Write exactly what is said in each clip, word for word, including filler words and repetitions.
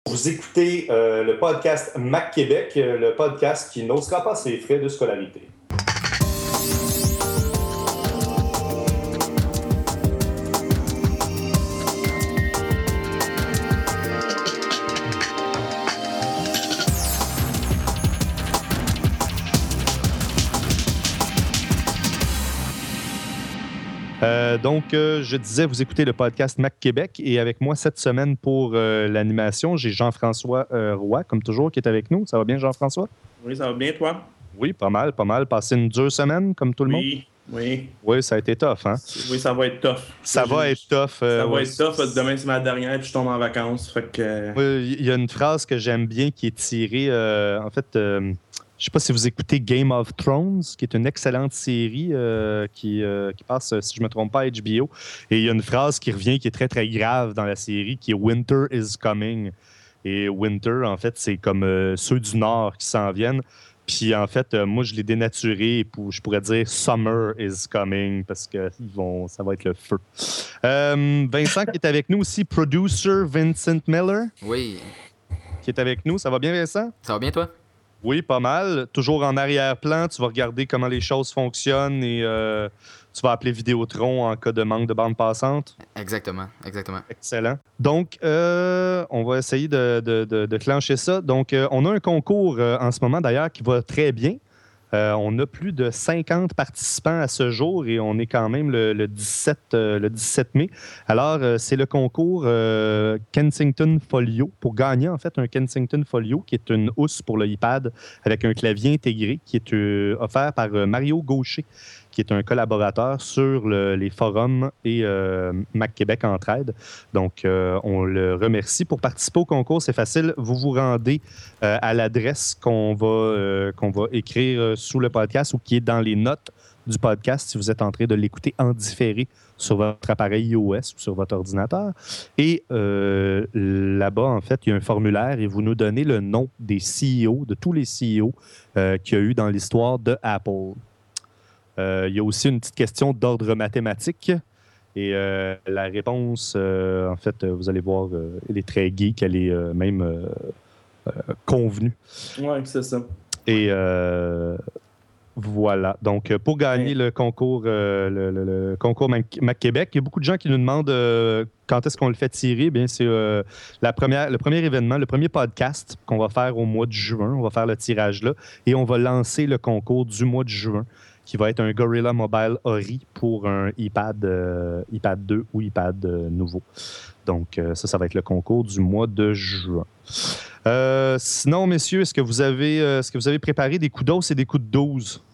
Vous écoutez euh, le podcast Mac Québec, euh, le podcast qui n'osera pas ses frais de scolarité. Euh, donc, euh, je disais, vous écoutez le podcast Mac Québec et avec moi cette semaine pour euh, l'animation, j'ai Jean-François euh, Roy, comme toujours, qui est avec nous. Ça va bien, Jean-François? Oui, ça va bien, toi? Oui, pas mal, pas mal. Passé une dure semaine, comme tout le oui, monde? Oui, oui. Ça a été tough, hein? Oui, ça va être tough. Ça, ça va être tough. Euh, ça va ouais. être tough. Demain, c'est ma dernière, puis je tombe en vacances. Fait que... Oui, il y a une phrase que j'aime bien qui est tirée, euh, en fait... Euh, je ne sais pas si vous écoutez Game of Thrones, qui est une excellente série euh, qui, euh, qui passe, si je ne me trompe pas, à H B O. Et il y a une phrase qui revient qui est très, très grave dans la série, qui est « Winter is coming ». Et Winter, en fait, c'est comme euh, ceux du Nord qui s'en viennent. Puis, en fait, euh, moi, je l'ai dénaturé et pour, je pourrais dire « Summer is coming » parce que ils vont, ça va être le feu. Euh, Vincent qui est avec nous aussi, producer Vincent Miller. Oui. Qui est avec nous. Ça va bien, Vincent? Ça va bien, toi? Oui, pas mal. Toujours en arrière-plan, tu vas regarder comment les choses fonctionnent et euh, tu vas appeler Vidéotron en cas de manque de bande passante. Exactement, exactement. Excellent. Donc, euh, on va essayer de, de, de, de clencher ça. Donc, euh, on a un concours euh, en ce moment, d'ailleurs, qui va très bien. Euh, on a plus de cinquante participants à ce jour et on est quand même le, le, dix-sept, euh, le dix-sept mai. Alors, euh, c'est le concours euh, Kensington Folio pour gagner, en fait, un Kensington Folio qui est une housse pour le iPad avec un clavier intégré qui est euh, offert par euh, Mario Gaucher, qui est un collaborateur sur le, les forums et euh, Mac Québec Entraide. Donc, euh, on le remercie. Pour participer au concours, c'est facile. Vous vous rendez euh, à l'adresse qu'on va, euh, qu'on va écrire euh, sous le podcast ou qui est dans les notes du podcast si vous êtes en train de l'écouter en différé sur votre appareil iOS ou sur votre ordinateur. Et euh, là-bas, en fait, il y a un formulaire et vous nous donnez le nom des C E O, de tous les C E O euh, qu'il y a eu dans l'histoire de Apple. Euh, il y a aussi une petite question d'ordre mathématique. Et euh, la réponse, euh, en fait, vous allez voir, euh, elle est très geek, elle est euh, même euh, euh, convenue. Oui, c'est ça. Et euh, voilà. Donc, pour gagner ouais. le concours, euh, le, le, le concours Mac, Mac Québec, il y a beaucoup de gens qui nous demandent euh, quand est-ce qu'on le fait tirer. Bien, c'est euh, la première, le premier événement, le premier podcast qu'on va faire au mois de juin. On va faire le tirage là et on va lancer le concours du mois de juin, qui va être un Gorilla Mobile Ori pour un iPad, euh, iPad deux ou iPad euh, nouveau. Donc, euh, ça, ça va être le concours du mois de juin. Euh, sinon, messieurs, est-ce que vous avez, euh, est-ce que vous avez préparé des coups d'os et des coups de douze?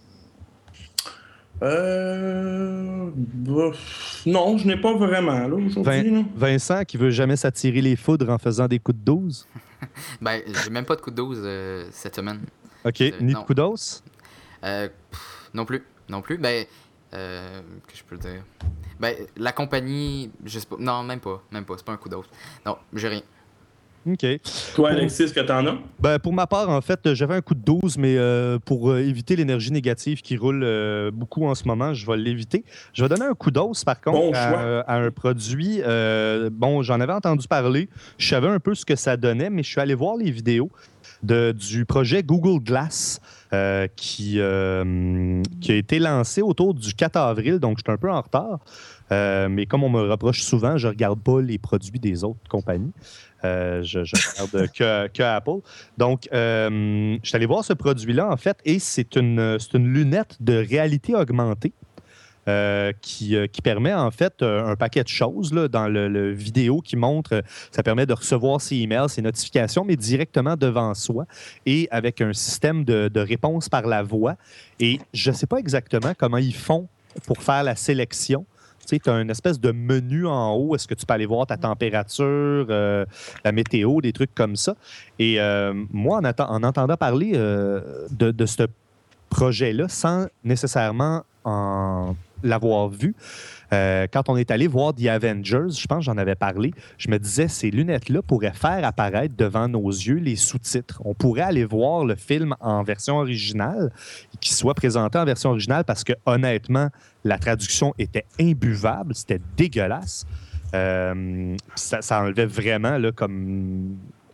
Euh... Bah, non, je n'ai pas vraiment, là, aujourd'hui. Vin- Vincent, qui veut jamais s'attirer les foudres en faisant des coups de douze? Ben, j'ai même pas de coups de douze euh, cette semaine. OK, euh, ni non. de coups d'os? Euh... Pff, Non plus, non plus. Ben, euh, que je peux le dire. Ben, la compagnie, je sais pas. Non, même pas, même pas. C'est pas un coup d'autre. Non, j'ai rien. OK. Toi, Alexis, est-ce que t'en as? Ben, pour ma part, en fait, j'avais un coup de douze, mais euh, pour euh, éviter l'énergie négative qui roule euh, beaucoup en ce moment, je vais l'éviter. Je vais donner un coup d'os, par contre, Bon à, à un produit. Euh, bon, j'en avais entendu parler. Je savais un peu ce que ça donnait, mais je suis allé voir les vidéos de, du projet Google Glass euh, qui, euh, qui a été lancé autour du quatre avril, donc je suis un peu en retard. Euh, mais comme on me reproche souvent, je ne regarde pas les produits des autres compagnies. Euh, je, je regarde que, que Apple. Donc, euh, je suis allé voir ce produit-là, en fait, et c'est une, c'est une lunette de réalité augmentée euh, qui, euh, qui permet, en fait, un paquet de choses là, dans le, le vidéo qui montre, ça permet de recevoir ses emails, ses notifications, mais directement devant soi et avec un système de, de réponse par la voix. Et je ne sais pas exactement comment ils font pour faire la sélection. Tu as une espèce de menu en haut. Est-ce que tu peux aller voir ta température, euh, la météo, des trucs comme ça? Et euh, moi, en, atten- en entendant parler euh, de, de ce projet-là, sans nécessairement en l'avoir vu, euh, quand on est allé voir The Avengers, je pense que j'en avais parlé, je me disais, ces lunettes-là pourraient faire apparaître devant nos yeux les sous-titres. On pourrait aller voir le film en version originale, qu'il soit présenté en version originale, parce que honnêtement, la traduction était imbuvable, c'était dégueulasse. Euh, ça, ça enlevait vraiment là, comme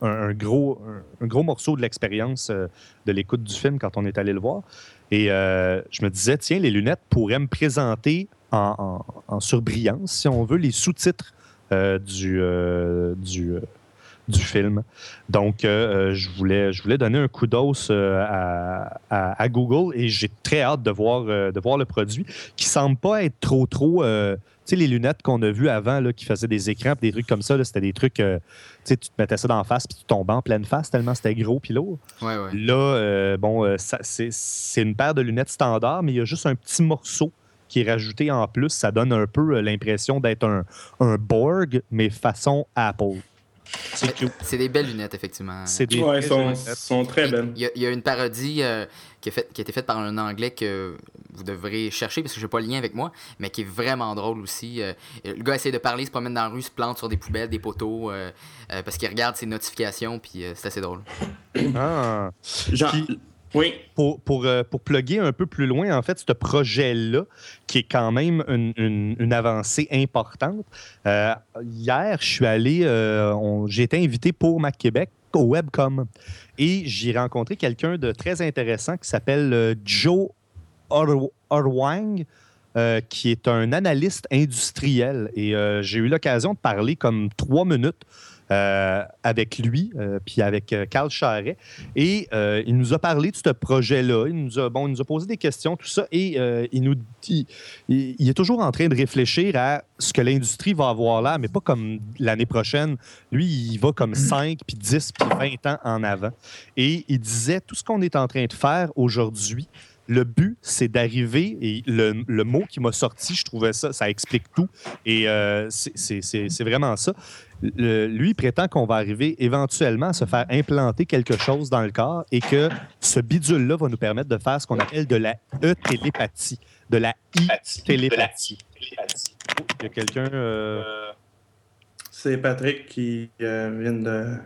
un, un gros, un, un gros morceau de l'expérience euh, de l'écoute du film quand on est allé le voir. Et euh, je me disais, tiens, les lunettes pourraient me présenter en, en, en surbrillance, si on veut, les sous-titres euh, du, euh, du, euh, du film. Donc, euh, je, voulais, je voulais donner un coup d'os euh, à, à, à Google et j'ai très hâte de voir, euh, de voir le produit qui semble pas être trop, trop... Euh, tu sais, les lunettes qu'on a vues avant, là, qui faisaient des écrans, des trucs comme ça, là, c'était des trucs... Euh, tu sais, tu te mettais ça dans la face puis tu tombais en pleine face tellement c'était gros puis lourd. Ouais, ouais. Là, euh, bon, euh, ça, c'est, c'est une paire de lunettes standard, mais il y a juste un petit morceau qui est rajouté en plus. Ça donne un peu euh, l'impression d'être un, un Borg, mais façon Apple. C'est cute. C'est des belles lunettes, effectivement. C'est des ouais, sont, sont très belles. Il y, y a une parodie euh, qui, a fait, qui a été faite par un Anglais que vous devrez chercher parce que je n'ai pas le lien avec moi, mais qui est vraiment drôle aussi. Euh, le gars essaie de parler, se promène dans la rue, se plante sur des poubelles, des poteaux, euh, euh, parce qu'il regarde ses notifications, puis euh, c'est assez drôle. Ah. Genre... Puis, oui. Pour, pour, euh, pour plugger un peu plus loin, en fait, ce projet-là, qui est quand même une, une, une avancée importante. Euh, hier, je suis allé, euh, on, j'ai été invité pour Mac Québec au Webcom et j'ai rencontré quelqu'un de très intéressant qui s'appelle euh, Joe Or- Orwang, euh, qui est un analyste industriel. Et euh, j'ai eu l'occasion de parler comme trois minutes Euh, avec lui, euh, puis avec euh, Carl Charret. Et euh, il nous a parlé de ce projet-là. Il nous a, bon, il nous a posé des questions, tout ça. Et euh, il nous dit, il, il est toujours en train de réfléchir à ce que l'industrie va avoir là, mais pas comme l'année prochaine. Lui, il va comme cinq, puis dix, puis vingt ans en avant. Et il disait, tout ce qu'on est en train de faire aujourd'hui, le but, c'est d'arriver, et le, le mot qui m'a sorti, je trouvais ça, ça explique tout, et euh, c'est, c'est, c'est, c'est vraiment ça. Le, lui, il prétend qu'on va arriver éventuellement à se faire implanter quelque chose dans le corps et que ce bidule-là va nous permettre de faire ce qu'on appelle de la e-télépathie, de la i-télépathie. Oh, il y a quelqu'un... Euh... C'est Patrick qui euh, vient de...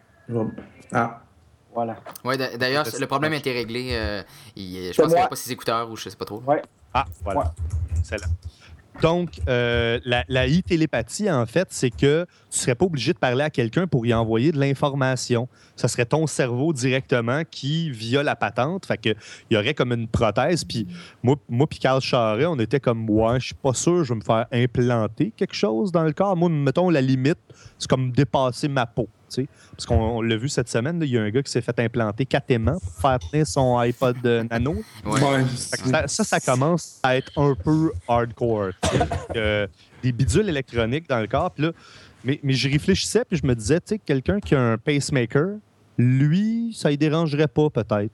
Ah. Voilà. Ouais, d'ailleurs, le problème a été réglé. Euh, il, je pense qu'il n'y a pas ses écouteurs ou je sais pas trop. Ouais. Ah, voilà. Ouais. C'est là. Donc, euh, la, la e-télépathie, en fait, c'est que tu ne serais pas obligé de parler à quelqu'un pour y envoyer de l'information. Ça serait ton cerveau directement qui, via la patente, fait que il y aurait comme une prothèse. Puis moi, moi puis Carl Charret, on était comme, ouais, je suis pas sûr, je vais me faire implanter quelque chose dans le corps. Moi, mettons, la limite, c'est comme dépasser ma peau. T'sais. Parce qu'on on l'a vu cette semaine, il y a un gars qui s'est fait implanter quatre aimants pour faire tenir son iPod Nano. Ouais. Ça, ça, ça commence à être un peu hardcore. Euh, des bidules électroniques dans le corps. Là, mais, mais j'y réfléchissais puis je me disais, quelqu'un qui a un pacemaker, lui, ça ne dérangerait pas peut-être.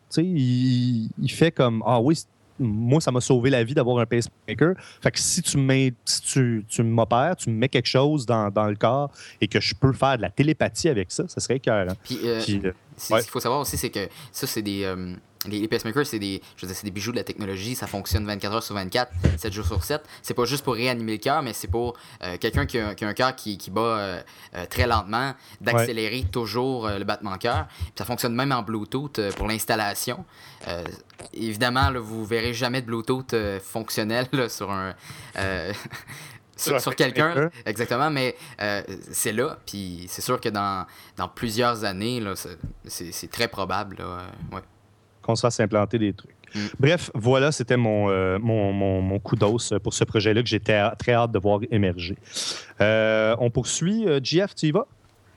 Il, il fait comme, ah oui, moi, ça m'a sauvé la vie d'avoir un pacemaker. Fait que si tu, mets, si tu, tu m'opères, tu me mets quelque chose dans, dans le corps et que je peux faire de la télépathie avec ça, ça serait écœurant. Puis, euh, Puis euh, ouais. Ce qu'il faut savoir aussi, c'est que ça, c'est des... Euh, les, les pacemakers, c'est des, je veux dire, c'est des bijoux de la technologie. Ça fonctionne vingt-quatre heures sur vingt-quatre, sept jours sur sept. C'est pas juste pour réanimer le cœur, mais c'est pour euh, quelqu'un qui a, qui a un cœur qui, qui bat euh, euh, très lentement, d'accélérer ouais. toujours euh, le battement de cœur. Puis ça fonctionne même en Bluetooth euh, pour l'installation. Euh, évidemment, là, vous verrez jamais de Bluetooth euh, fonctionnel là, sur un... Euh, Sur, sur quelqu'un, exactement, mais euh, c'est là, puis c'est sûr que dans, dans plusieurs années, là, c'est, c'est très probable là, euh, ouais. qu'on se fasse implanter des trucs. Mm. Bref, voilà, c'était mon, euh, mon, mon, mon coup d'os pour ce projet-là que j'étais très hâte de voir émerger. Euh, on poursuit. Euh, J F, tu y vas?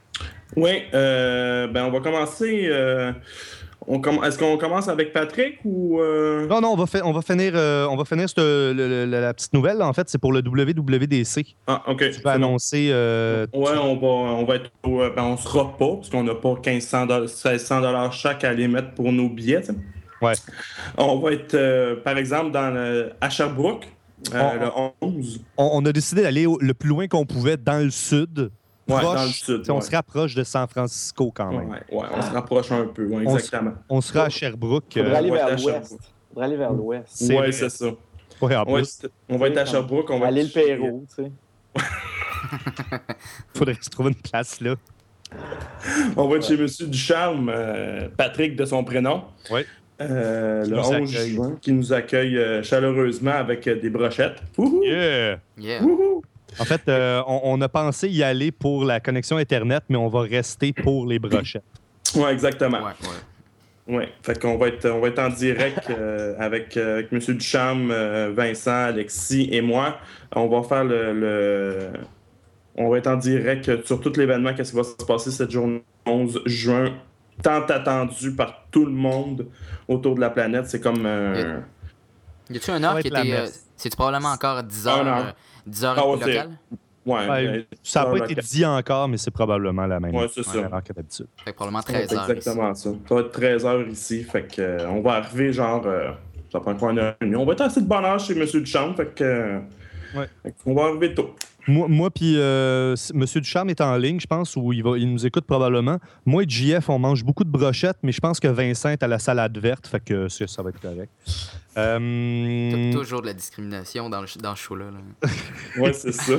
Oui, euh, ben on va commencer... Euh... On com- Est-ce qu'on commence avec Patrick ou... Euh... Non, non, on va, fa- on va finir, euh, on va finir cette, le, le, la petite nouvelle. Là. En fait, c'est pour le W W D C. Ah, OK. Tu peux annoncer... Euh, ouais, on va, on va être... Euh, ben, on sera pas, parce qu'on n'a pas mille cinq cents dollars, seize cents dollars chaque à les mettre pour nos billets. T'sais. Ouais. On va être, euh, par exemple, dans le, à Sherbrooke, euh, on, le onze. On, on a décidé d'aller au, le plus loin qu'on pouvait dans le sud. Ouais, proche, dans le sud. On ouais. se rapproche de San Francisco quand même. Ouais, ouais on se rapproche un peu, ouais, exactement. On, on sera à Sherbrooke. Il faudrait aller euh, vers l'ouest. Il faudrait aller vers l'ouest. C'est oui, c'est ça. Ouais, en on, va plus. être, on va être à Sherbrooke. On va à l'île Perrault, tu sais. Faudrait se trouver une place là. On va être chez M. Ducharme, euh, Patrick de son prénom. Oui. Euh, le onze juin, qui nous accueille euh, chaleureusement avec euh, des brochettes. Wouhou! Yeah! Yeah! Wouhou! En fait, euh, on, on a pensé y aller pour la connexion Internet, mais on va rester pour les brochettes. Oui, exactement. Ouais, ouais. Oui, fait qu'on va être, on va être en direct euh, avec, euh, avec M. Ducharme, euh, Vincent, Alexis et moi. On va faire le, le- On va être en direct sur tout l'événement, qu'est-ce qui va se passer cette journée onze juin, tant attendu par tout le monde autour de la planète. C'est comme... Euh... Y a-tu une Ça heure va qui être la était. euh, messe. C'est-tu probablement encore dix Un heures, heure. euh, dix heures Ah ouais, locales? Ouais, Ouais, euh, ça n'a pas local. été dit encore, mais c'est probablement la même, Ouais, c'est même ça. heure que d'habitude. Fait que probablement Ça va treize être heures. exactement ça. Ça va être treize heures ici. Fait que, euh, on va arriver genre. euh, ça prend quoi une heure et demie. On va être assez de bonne heure chez M. Duchamp. Fait que. euh, Ouais. fait qu'on va arriver tôt. Moi, moi puis euh, M. Ducharme est en ligne, je pense, où il, va, il nous écoute probablement. Moi et J F, on mange beaucoup de brochettes, mais je pense que Vincent est à la salade verte, fait que ça, ça va être correct. Euh... Toujours de la discrimination dans, le, dans ce show-là. Là. Ouais, c'est ça.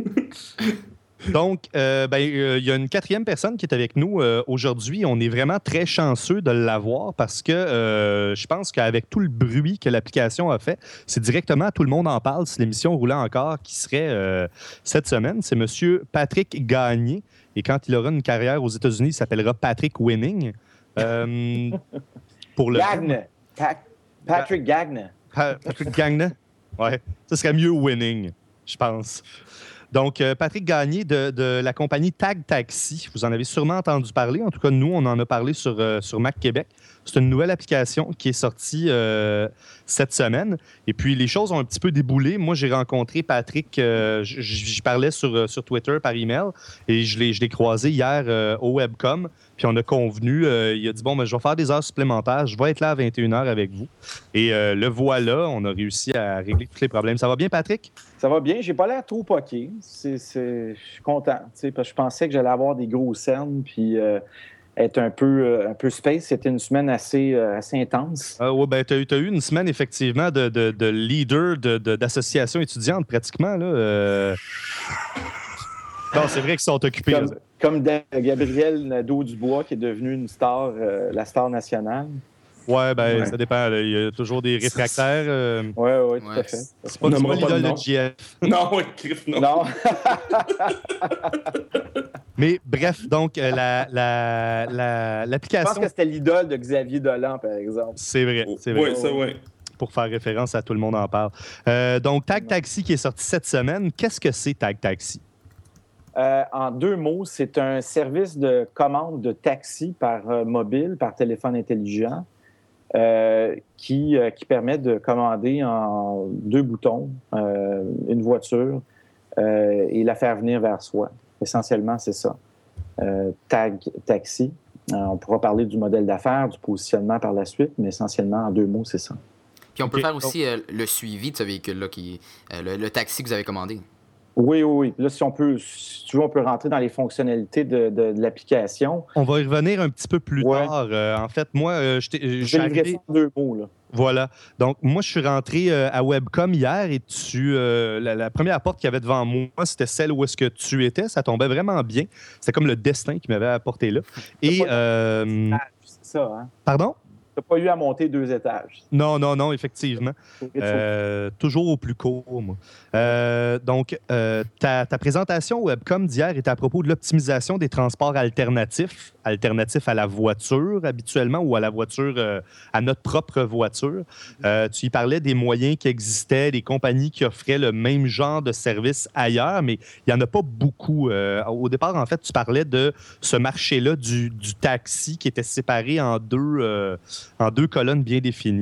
Donc, euh, ben, euh, il y a une quatrième personne qui est avec nous euh, aujourd'hui. On est vraiment très chanceux de l'avoir parce que euh, je pense qu'avec tout le bruit que l'application a fait, c'est directement à Tout le monde en parle si l'émission roulait encore qui serait euh, cette semaine. C'est M. Patrick Gagné. Et quand il aura une carrière aux États-Unis, il s'appellera Patrick Winning. Euh, pour le Gagne. Pa- Patrick Gagne. Pa- Patrick Gagné? Ouais, ça serait mieux Winning, je pense. Donc, euh, Patrick Gagné de, de la compagnie Tag Taxi. Vous en avez sûrement entendu parler. En tout cas, nous, on en a parlé sur, euh, sur Mac Québec. C'est une nouvelle application qui est sortie euh, cette semaine. Et puis, les choses ont un petit peu déboulé. Moi, j'ai rencontré Patrick, euh, j'y parlais sur, sur Twitter par email et je l'ai, je l'ai croisé hier euh, au Webcom. Puis, on a convenu. Euh, il a dit, bon, ben, je vais faire des heures supplémentaires. Je vais être là à vingt et une heures avec vous. Et euh, le voilà, on a réussi à régler tous les problèmes. Ça va bien, Patrick? Ça va bien. J'ai pas l'air trop poqué. C'est, c'est... Je suis content. Parce que je pensais que j'allais avoir des gros scènes puis euh, être un peu, euh, un peu space. C'était une semaine assez, euh, assez intense. Ah oui, ben, tu as eu une semaine, effectivement, de, de, de leader de, de, d'associations étudiantes, pratiquement. Là, euh... Non, c'est vrai qu'ils sont occupés. Comme, comme Gabriel Nadeau-Dubois, qui est devenu une star, euh, la star nationale. Ouais, ben, Ouais. ça dépend. Là. Il y a toujours des réfractaires. Euh... Oui, oui, tout Ouais. à fait. C'est pas, On c'est pas nommera pas l'idole de nom. de J F. Non, ouais, Griff, non. Non. Mais bref, donc, euh, la, la, la, Je l'application... pense que c'était l'idole de Xavier Dolan, par exemple. C'est vrai, c'est vrai. Oui, ça, oui. Pour faire référence à Tout le monde en parle. Euh, donc, Tag Taxi qui est sorti cette semaine. Qu'est-ce que c'est, Tag Taxi? Euh, en deux mots, c'est un service de commande de taxi par euh, mobile, par téléphone intelligent, euh, qui, euh, qui permet de commander en deux boutons euh, une voiture euh, et la faire venir vers soi. Essentiellement, c'est ça. Euh, Tag Taxi. Euh, on pourra parler du modèle d'affaires, du positionnement par la suite, mais essentiellement, en deux mots, c'est ça. Puis on peut Ok. faire aussi euh, le suivi de ce véhicule-là, qui euh, le, le taxi que vous avez commandé. Oui, oui, oui. Là, si on peut, si tu veux, on peut rentrer dans les fonctionnalités de, de, de l'application. On va y revenir un petit peu plus Ouais. tard. Euh, en fait, moi, euh, je t'ai- je Je suis vais livrer arrivé... ça en deux mots, là. Voilà. Donc, moi, je suis rentré euh, à Webcom hier et tu, euh, la, la première porte qu'il y avait devant moi, c'était celle où est-ce que tu étais. Ça tombait vraiment bien. C'était comme le destin qui m'avait apporté là. Et, T'as pas- euh, C'est ça, hein? pardon? T'as pas eu à monter deux étages. Non, non, non, effectivement. Faut que tu- Euh, toujours au plus court, moi. Euh, donc, euh, ta, ta présentation Webcom d'hier était à propos de l'optimisation des transports alternatifs, alternatifs à la voiture habituellement ou à la voiture, euh, à notre propre voiture. Euh, tu y parlais des moyens qui existaient, des compagnies qui offraient le même genre de service ailleurs, mais il n'y en a pas beaucoup. Euh, au départ, en fait, tu parlais de ce marché-là du, du taxi qui était séparé en deux, euh, en deux colonnes bien définies.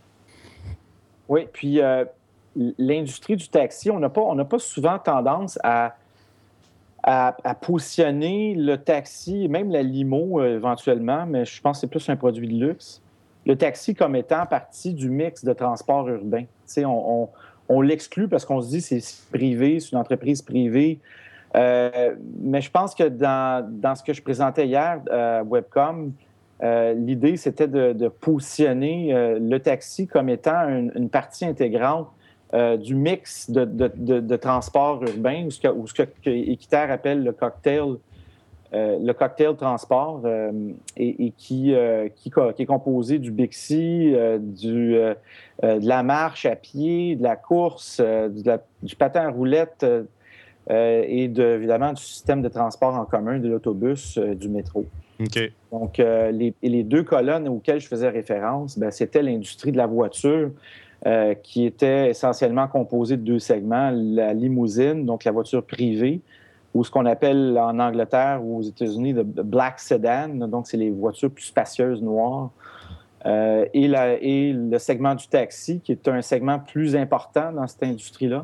Oui, puis euh, l'industrie du taxi, on n'a pas, on n'a pas souvent tendance à, à, à positionner le taxi, même la limo euh, éventuellement, mais je pense que c'est plus un produit de luxe, le taxi comme étant partie du mix de transport urbain. Tu sais, on, on, on l'exclut parce qu'on se dit que c'est privé, c'est une entreprise privée. Euh, mais je pense que dans, dans ce que je présentais hier à Webcom, euh, l'idée, c'était de, de positionner euh, le taxi comme étant une, une partie intégrante euh, du mix de, de, de, de transport urbain, ou ce que, ou ce que Équiterre appelle le cocktail, euh, le cocktail transport, euh, et, et qui, euh, qui, qui est composé du Bixi, euh, du, euh, de la marche à pied, de la course, euh, de la, du patin à roulette, euh, euh, et de, évidemment du système de transport en commun, de l'autobus, euh, du métro. OK. Donc, euh, les, les deux colonnes auxquelles je faisais référence, bien, c'était l'industrie de la voiture, euh, qui était essentiellement composée de deux segments, la limousine, donc la voiture privée, ou ce qu'on appelle en Angleterre ou aux États-Unis le black sedan, donc c'est les voitures plus spacieuses noires, euh, et, la, et le segment du taxi, qui est un segment plus important dans cette industrie-là.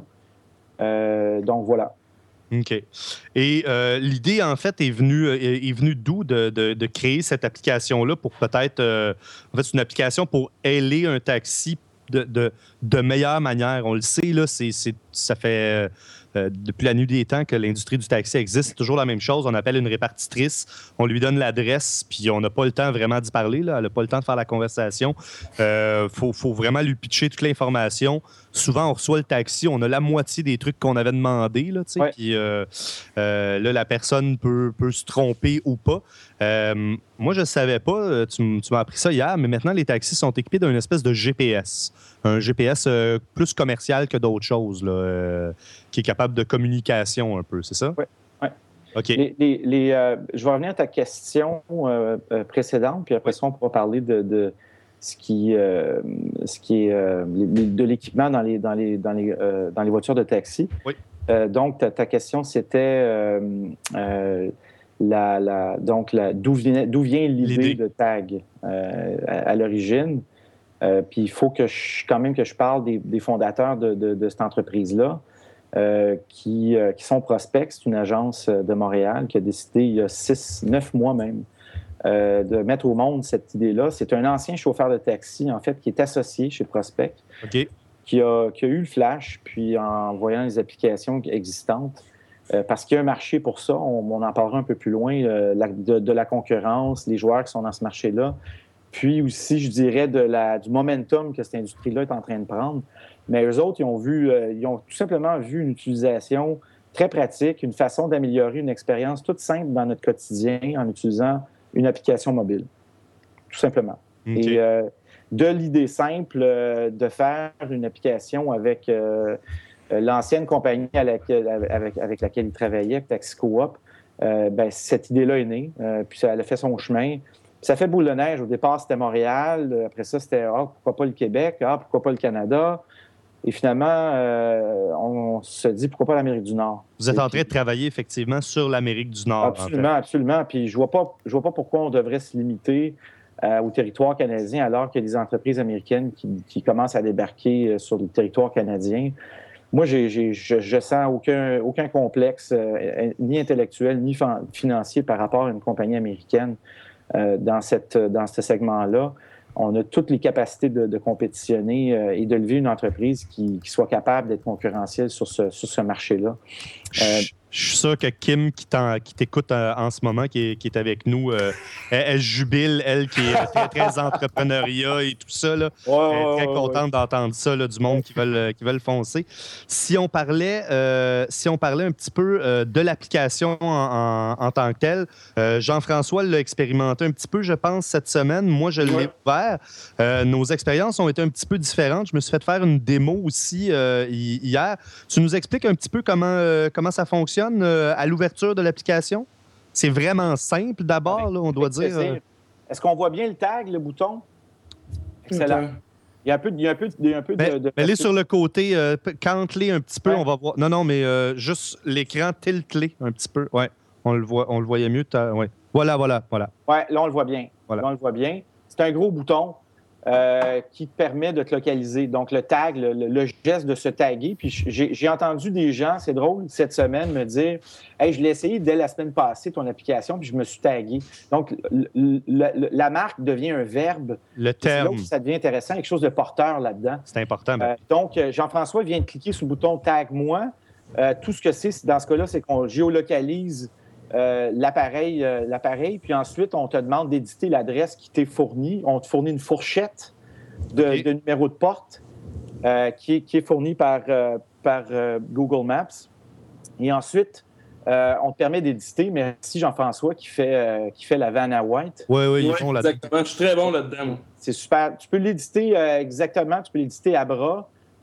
Euh, donc, voilà. OK. Et euh, l'idée, en fait, est venue, est venue d'où de, de, de créer cette application-là pour peut-être... Euh, en fait, c'est une application pour ailer un taxi de, de, de meilleure manière. On le sait, là, c'est, c'est, ça fait... Euh, depuis la nuit des temps que l'industrie du taxi existe, c'est toujours la même chose. On appelle une répartitrice, on lui donne l'adresse, puis on n'a pas le temps vraiment d'y parler. Là. Elle n'a pas le temps de faire la conversation. Il euh, faut, faut vraiment lui pitcher toute l'information. Souvent, on reçoit le taxi, on a la moitié des trucs qu'on avait demandé. Là, ouais. Puis euh, euh, là, la personne peut, peut se tromper ou pas. Euh, moi, je ne savais pas, tu, tu m'as appris ça hier, mais maintenant, les taxis sont équipés d'une espèce de G P S. Un G P S euh, plus commercial que d'autres choses, là, euh, qui est capable de communication un peu, c'est ça? Oui. Ouais. OK. Les, les, les, euh, je vais revenir à ta question euh, précédente, puis après ça, on pourra parler de, de ce qui, euh, ce qui est euh, de l'équipement dans les, dans les, dans les, euh, dans les voitures de taxi. Oui. Euh, donc, ta, ta question, c'était euh, euh, la, la, donc la, d'où, vient, d'où vient l'idée, l'idée. de tag euh, à, à l'origine. Euh, puis il faut que je, quand même que je parle des, des fondateurs de, de, de cette entreprise-là, euh, qui, euh, qui sont Prospect. C'est une agence de Montréal qui a décidé il y a six, neuf mois même euh, de mettre au monde cette idée-là. C'est un ancien chauffeur de taxi, en fait, qui est associé chez Prospect, OK. qui, a, qui a eu le flash, puis en voyant les applications existantes, euh, parce qu'il y a un marché pour ça, on, on en parlera un peu plus loin, euh, la, de, de la concurrence, les joueurs qui sont dans ce marché-là, puis aussi, je dirais, de la, du momentum que cette industrie-là est en train de prendre. Mais eux autres, ils ont vu, euh, ils ont tout simplement vu une utilisation très pratique, une façon d'améliorer une expérience toute simple dans notre quotidien en utilisant une application mobile, tout simplement. Okay. Et euh, de l'idée simple euh, de faire une application avec euh, l'ancienne compagnie à laquelle, avec, avec laquelle ils travaillaient, Taxi Coop, euh, ben, cette idée-là est née, euh, puis ça, elle a fait son chemin. Ça fait boule de neige. Au départ, c'était Montréal. Après ça, c'était ah, pourquoi pas le Québec? Ah, pourquoi pas le Canada? Et finalement, euh, on se dit pourquoi pas l'Amérique du Nord. Vous êtes en train de travailler effectivement sur l'Amérique du Nord. Absolument, en fait. absolument. Puis je vois pas, je vois pas pourquoi on devrait se limiter euh, au territoire canadien alors qu'il y a des entreprises américaines qui, qui commencent à débarquer sur le territoire canadien. Moi, j'ai, j'ai, je, je sens aucun, aucun complexe, euh, ni intellectuel, ni fan, financier par rapport à une compagnie américaine. Euh, dans, cette, dans ce segment-là, on a toutes les capacités de, de compétitionner euh, et de lever une entreprise qui, qui soit capable d'être concurrentielle sur ce, sur ce marché-là. Euh, Je suis sûr que Kim, qui, qui t'écoute euh, en ce moment, qui est, qui est avec nous, euh, elle, elle jubile, elle qui est très, très entrepreneuriat et tout ça. Là, ouais, elle est très ouais, contente ouais. d'entendre ça, là, du monde qui veulent, qui veulent foncer. Si on parlait, euh, si on parlait un petit peu euh, de l'application en, en, en tant que telle, euh, Jean-François l'a expérimenté un petit peu, je pense, cette semaine. Moi, je l'ai ouais. ouvert. Euh, nos expériences ont été un petit peu différentes. Je me suis fait faire une démo aussi euh, hier. Tu nous expliques un petit peu comment, euh, comment ça fonctionne à l'ouverture de l'application? C'est vraiment simple d'abord, là, on doit dire. Euh... Est-ce qu'on voit bien le tag, le bouton? Excellent. Il y a un peu, il y a un peu, il y a un peu ben, de... de mais sur le côté, euh, cante-les un petit peu, ouais. on va voir. Non, non, mais euh, juste l'écran tilt-les un petit peu. Ouais, on le voit, on le voyait mieux. Ouais. Voilà, voilà, voilà. Ouais, là, on le voit bien. Voilà. Là, on le voit bien. C'est un gros bouton. Euh, qui te permet de te localiser. Donc, le tag, le, le geste de se taguer. Puis, j'ai, j'ai entendu des gens, c'est drôle, cette semaine, me dire « Hey, je l'ai essayé dès la semaine passée, ton application, puis je me suis tagué. » Donc, le, le, le, la marque devient un verbe. Le terme. C'est là où ça devient intéressant, quelque chose de porteur là-dedans. C'est important. Ben. Euh, donc, Jean-François vient de cliquer sur le bouton « Tag-moi euh, ». Tout ce que c'est, dans ce cas-là, c'est qu'on géolocalise Euh, l'appareil, euh, l'appareil, puis ensuite, on te demande d'éditer l'adresse qui t'est fournie. On te fournit une fourchette de, okay. de numéro de porte euh, qui, est, qui est fournie par, euh, par euh, Google Maps. Et ensuite, euh, on te permet d'éditer. Merci Jean-François qui fait, euh, qui fait la Vanna White. Oui, oui, ils ouais, font là-dedans. Exactement, je suis très bon là-dedans. Moi. C'est super. Tu peux l'éditer euh, exactement, tu peux l'éditer à bras.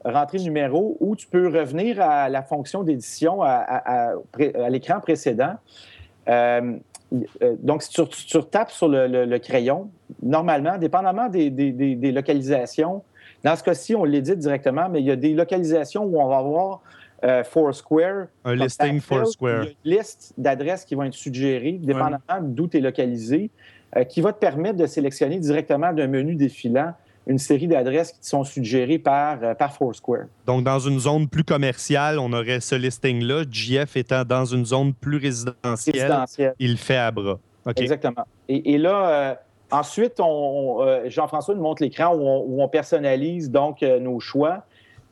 rentrer le numéro ou tu peux revenir à la fonction d'édition à, à, à, à l'écran précédent. Euh, donc, si tu, tu retapes sur le, le, le crayon, normalement, dépendamment des, des, des, des localisations, dans ce cas-ci, on l'édite directement, mais il y a des localisations où on va avoir euh, Foursquare. Un listing Foursquare. Il y a une liste d'adresses qui vont être suggérées, dépendamment ouais. d'où tu es localisé, euh, qui va te permettre de sélectionner directement d'un menu défilant une série d'adresses qui sont suggérées par, euh, par Foursquare. Donc, dans une zone plus commerciale, on aurait ce listing-là. J F étant dans une zone plus résidentielle, résidentielle. Il le fait à bras. Okay. Exactement. Et, et là, euh, ensuite, on, euh, Jean-François nous montre l'écran où on, où on personnalise donc euh, nos choix.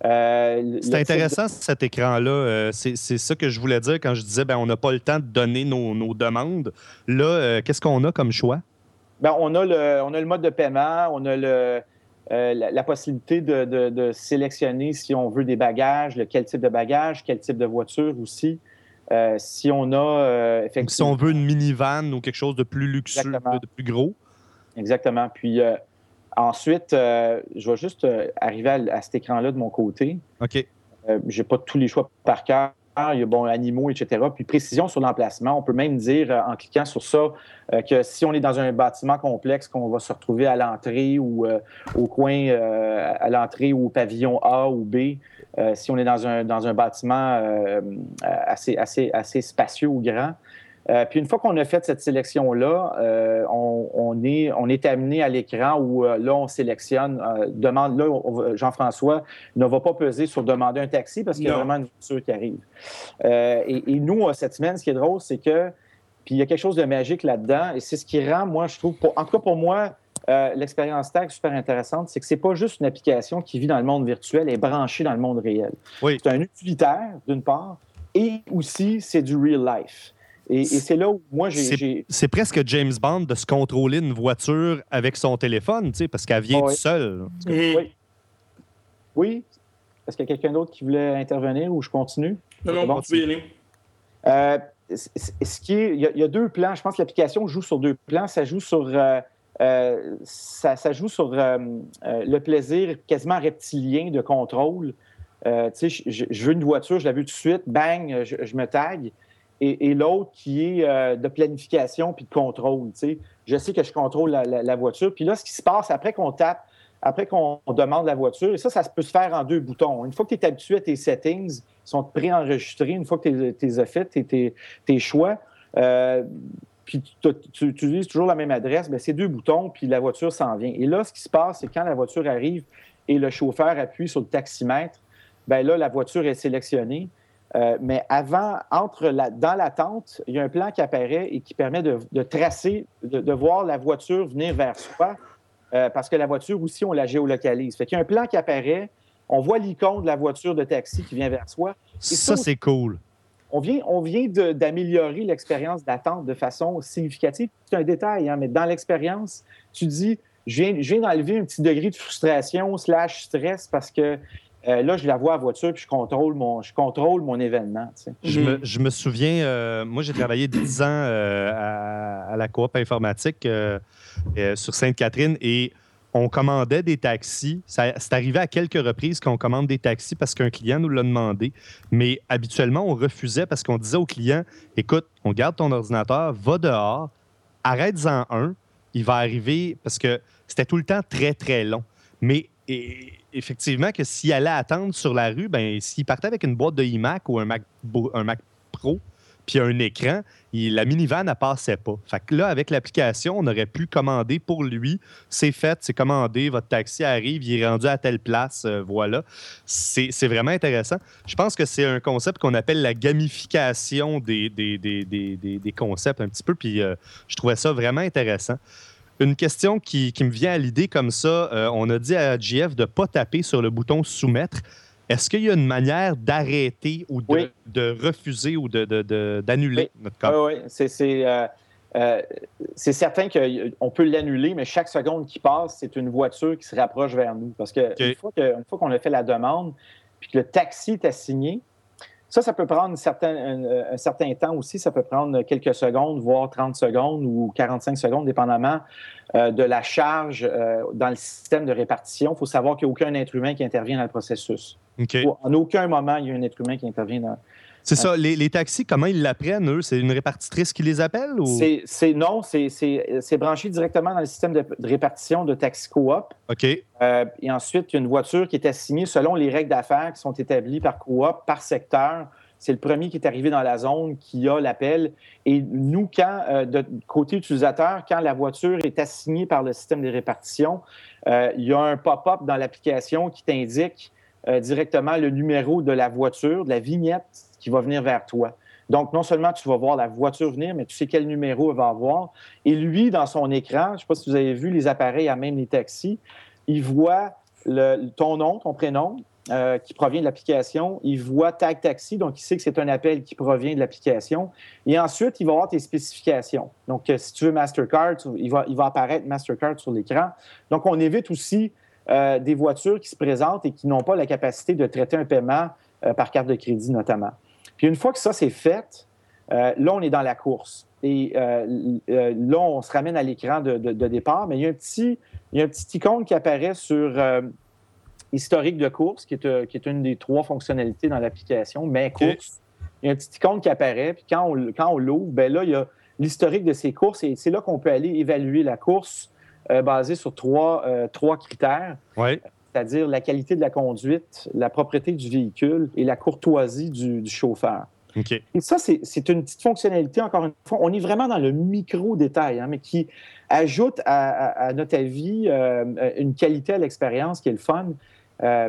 Euh, c'est intéressant, de... cet écran-là. Euh, c'est, c'est ça que je voulais dire quand je disais ben, on n'a pas le temps de donner nos, nos demandes. Là, euh, qu'est-ce qu'on a comme choix? Ben, on, a le, on a le mode de paiement, on a le... Euh, la, la possibilité de, de, de sélectionner si on veut des bagages, le, quel type de bagages, quel type de voiture aussi. Euh, si on a euh, effectivement... Si on veut une minivan ou quelque chose de plus luxueux, Exactement. de plus gros. Exactement. Puis euh, ensuite, euh, je vais juste euh, arriver à, à cet écran-là de mon côté. OK. Euh, je n'ai pas tous les choix par cœur. Il y a bon, animaux, et cetera. Puis précision sur l'emplacement. On peut même dire, euh, en cliquant sur ça, euh, que si on est dans un bâtiment complexe, qu'on va se retrouver à l'entrée ou euh, au coin, euh, à l'entrée ou au pavillon A ou B, euh, si on est dans un, dans un bâtiment euh, assez, assez, assez spacieux ou grand. Euh, puis une fois qu'on a fait cette sélection-là, euh, on, on, est, on est amené à l'écran où euh, là, on sélectionne, euh, demande, là, on, Jean-François ne va pas peser sur demander un taxi parce qu'il y a vraiment une voiture qui arrive. Euh, et, et nous, cette semaine, ce qui est drôle, c'est que, puis il y a quelque chose de magique là-dedans, et c'est ce qui rend, moi, je trouve, pour, en tout cas pour moi, euh, l'expérience tax super intéressante, c'est que c'est pas juste une application qui vit dans le monde virtuel, elle est branchée dans le monde réel. Oui. C'est un utilitaire, d'une part, et aussi, c'est du real life. Et, et c'est là où moi, j'ai... C'est, j'ai... c'est presque James Bond de se contrôler une voiture avec son téléphone, tu sais, parce qu'elle vient oh, oui. toute seule. Oui. Oui. Est-ce qu'il y a quelqu'un d'autre qui voulait intervenir ou je continue? Non, non, bon, tu peux y aller. Euh, ce qui est, il, y a, il y a deux plans. Je pense que l'application joue sur deux plans. Ça joue sur, euh, euh, ça, ça joue sur euh, euh, le plaisir quasiment reptilien de contrôle. Euh, tu sais, je, je veux une voiture, je la veux tout de suite, bang, je, je me tag. Et, et l'autre qui est euh, de planification puis de contrôle. Tu sais. Je sais que je contrôle la, la, la voiture. Puis là, ce qui se passe après qu'on tape, après qu'on demande la voiture, et ça, ça peut se faire en deux boutons. Une fois que tu es habitué à tes settings, ils sont préenregistrés. Une fois que tu les as fait, tes, tes, tes choix, euh, puis tu, tu, tu utilises toujours la même adresse, bien, c'est deux boutons, puis la voiture s'en vient. Et là, ce qui se passe, c'est quand la voiture arrive et le chauffeur appuie sur le taximètre, bien là, la voiture est sélectionnée. Euh, mais avant, entre la, dans l'attente, il y a un plan qui apparaît et qui permet de, de tracer, de, de voir la voiture venir vers soi, euh, parce que la voiture aussi, on la géolocalise. Fait qu'il y a un plan qui apparaît, on voit l'icône de la voiture de taxi qui vient vers soi. Et ça, ça, c'est cool. On vient, on vient de, d'améliorer l'expérience d'attente de façon significative. C'est un détail, hein, mais dans l'expérience, tu dis, je viens, je viens d'enlever un petit degré de frustration slash stress parce que Euh, là, je la vois à la voiture puis je contrôle mon, je contrôle mon événement. Tu sais. je, me, je me souviens, euh, moi, j'ai travaillé dix ans euh, à, à la coop informatique euh, euh, sur Sainte-Catherine et on commandait des taxis. Ça, c'est arrivé à quelques reprises qu'on commande des taxis parce qu'un client nous l'a demandé. Mais habituellement, on refusait parce qu'on disait au client, écoute, on garde ton ordinateur, va dehors, arrête-en un, il va arriver parce que c'était tout le temps très, très long. Mais et, effectivement, que s'il allait attendre sur la rue, ben s'il partait avec une boîte de iMac ou un Mac, un Mac Pro, puis un écran, il, la minivan ne passait pas. Fait que là, avec l'application, on aurait pu commander pour lui. C'est fait, c'est commandé, votre taxi arrive, il est rendu à telle place, euh, voilà. C'est, c'est vraiment intéressant. Je pense que c'est un concept qu'on appelle la gamification des, des, des, des, des, des concepts un petit peu, puis euh, je trouvais ça vraiment intéressant. Une question qui, qui me vient à l'idée comme ça, euh, on a dit à J F de ne pas taper sur le bouton « Soumettre ». Est-ce qu'il y a une manière d'arrêter ou de, oui. de refuser ou de, de, de, d'annuler oui. notre code? Oui, oui. C'est, c'est, euh, euh, c'est certain qu'on peut l'annuler, mais chaque seconde qui passe, c'est une voiture qui se rapproche vers nous. Parce qu'une okay. fois, que, une fois qu'on a fait la demande puis que le taxi est assigné, ça, ça peut prendre une certain, un, un certain temps aussi. Ça peut prendre quelques secondes, voire trente secondes ou quarante-cinq secondes, dépendamment euh, de la charge euh, dans le système de répartition. Il faut savoir qu'il n'y a aucun être humain qui intervient dans le processus. Okay. En aucun moment, il y a un être humain qui intervient dans... C'est ça. Les, les taxis, comment ils l'apprennent, eux? C'est une répartitrice qui les appelle? Ou... C'est, c'est, non, c'est, c'est, c'est branché directement dans le système de, de répartition de Taxi Coop. OK. Euh, et ensuite, il y a une voiture qui est assignée selon les règles d'affaires qui sont établies par Coop, par secteur. C'est le premier qui est arrivé dans la zone qui a l'appel. Et nous, quand, euh, de côté utilisateur, quand la voiture est assignée par le système de répartition, euh, il y a un pop-up dans l'application qui t'indique euh, directement le numéro de la voiture, de la vignette qui va venir vers toi. Donc, non seulement tu vas voir la voiture venir, mais tu sais quel numéro elle va avoir. Et lui, dans son écran, je ne sais pas si vous avez vu les appareils à même les taxis, il voit le, ton nom, ton prénom, euh, qui provient de l'application. Il voit Tag Taxi, donc il sait que c'est un appel qui provient de l'application. Et ensuite, il va avoir tes spécifications. Donc, euh, si tu veux Mastercard, il va, il va apparaître Mastercard sur l'écran. Donc, on évite aussi euh, des voitures qui se présentent et qui n'ont pas la capacité de traiter un paiement euh, par carte de crédit, notamment. Puis une fois que ça, c'est fait, euh, là, on est dans la course. Et euh, euh, là, on se ramène à l'écran de, de, de départ, mais il y a un petit, il y a un petit icône qui apparaît sur euh, historique de course, qui est, euh, qui est une des trois fonctionnalités dans l'application, mais course. Okay. Il y a un petit icône qui apparaît, puis quand on, quand on l'ouvre, bien là, il y a l'historique de ces courses, et c'est là qu'on peut aller évaluer la course euh, basée sur trois, euh, trois critères. Ouais. C'est-à-dire la qualité de la conduite, la propreté du véhicule et la courtoisie du, du chauffeur. Okay. Et ça, c'est, c'est une petite fonctionnalité, encore une fois. On est vraiment dans le micro-détail, hein, mais qui ajoute à, à, à notre avis euh, une qualité à l'expérience qui est le fun. Euh,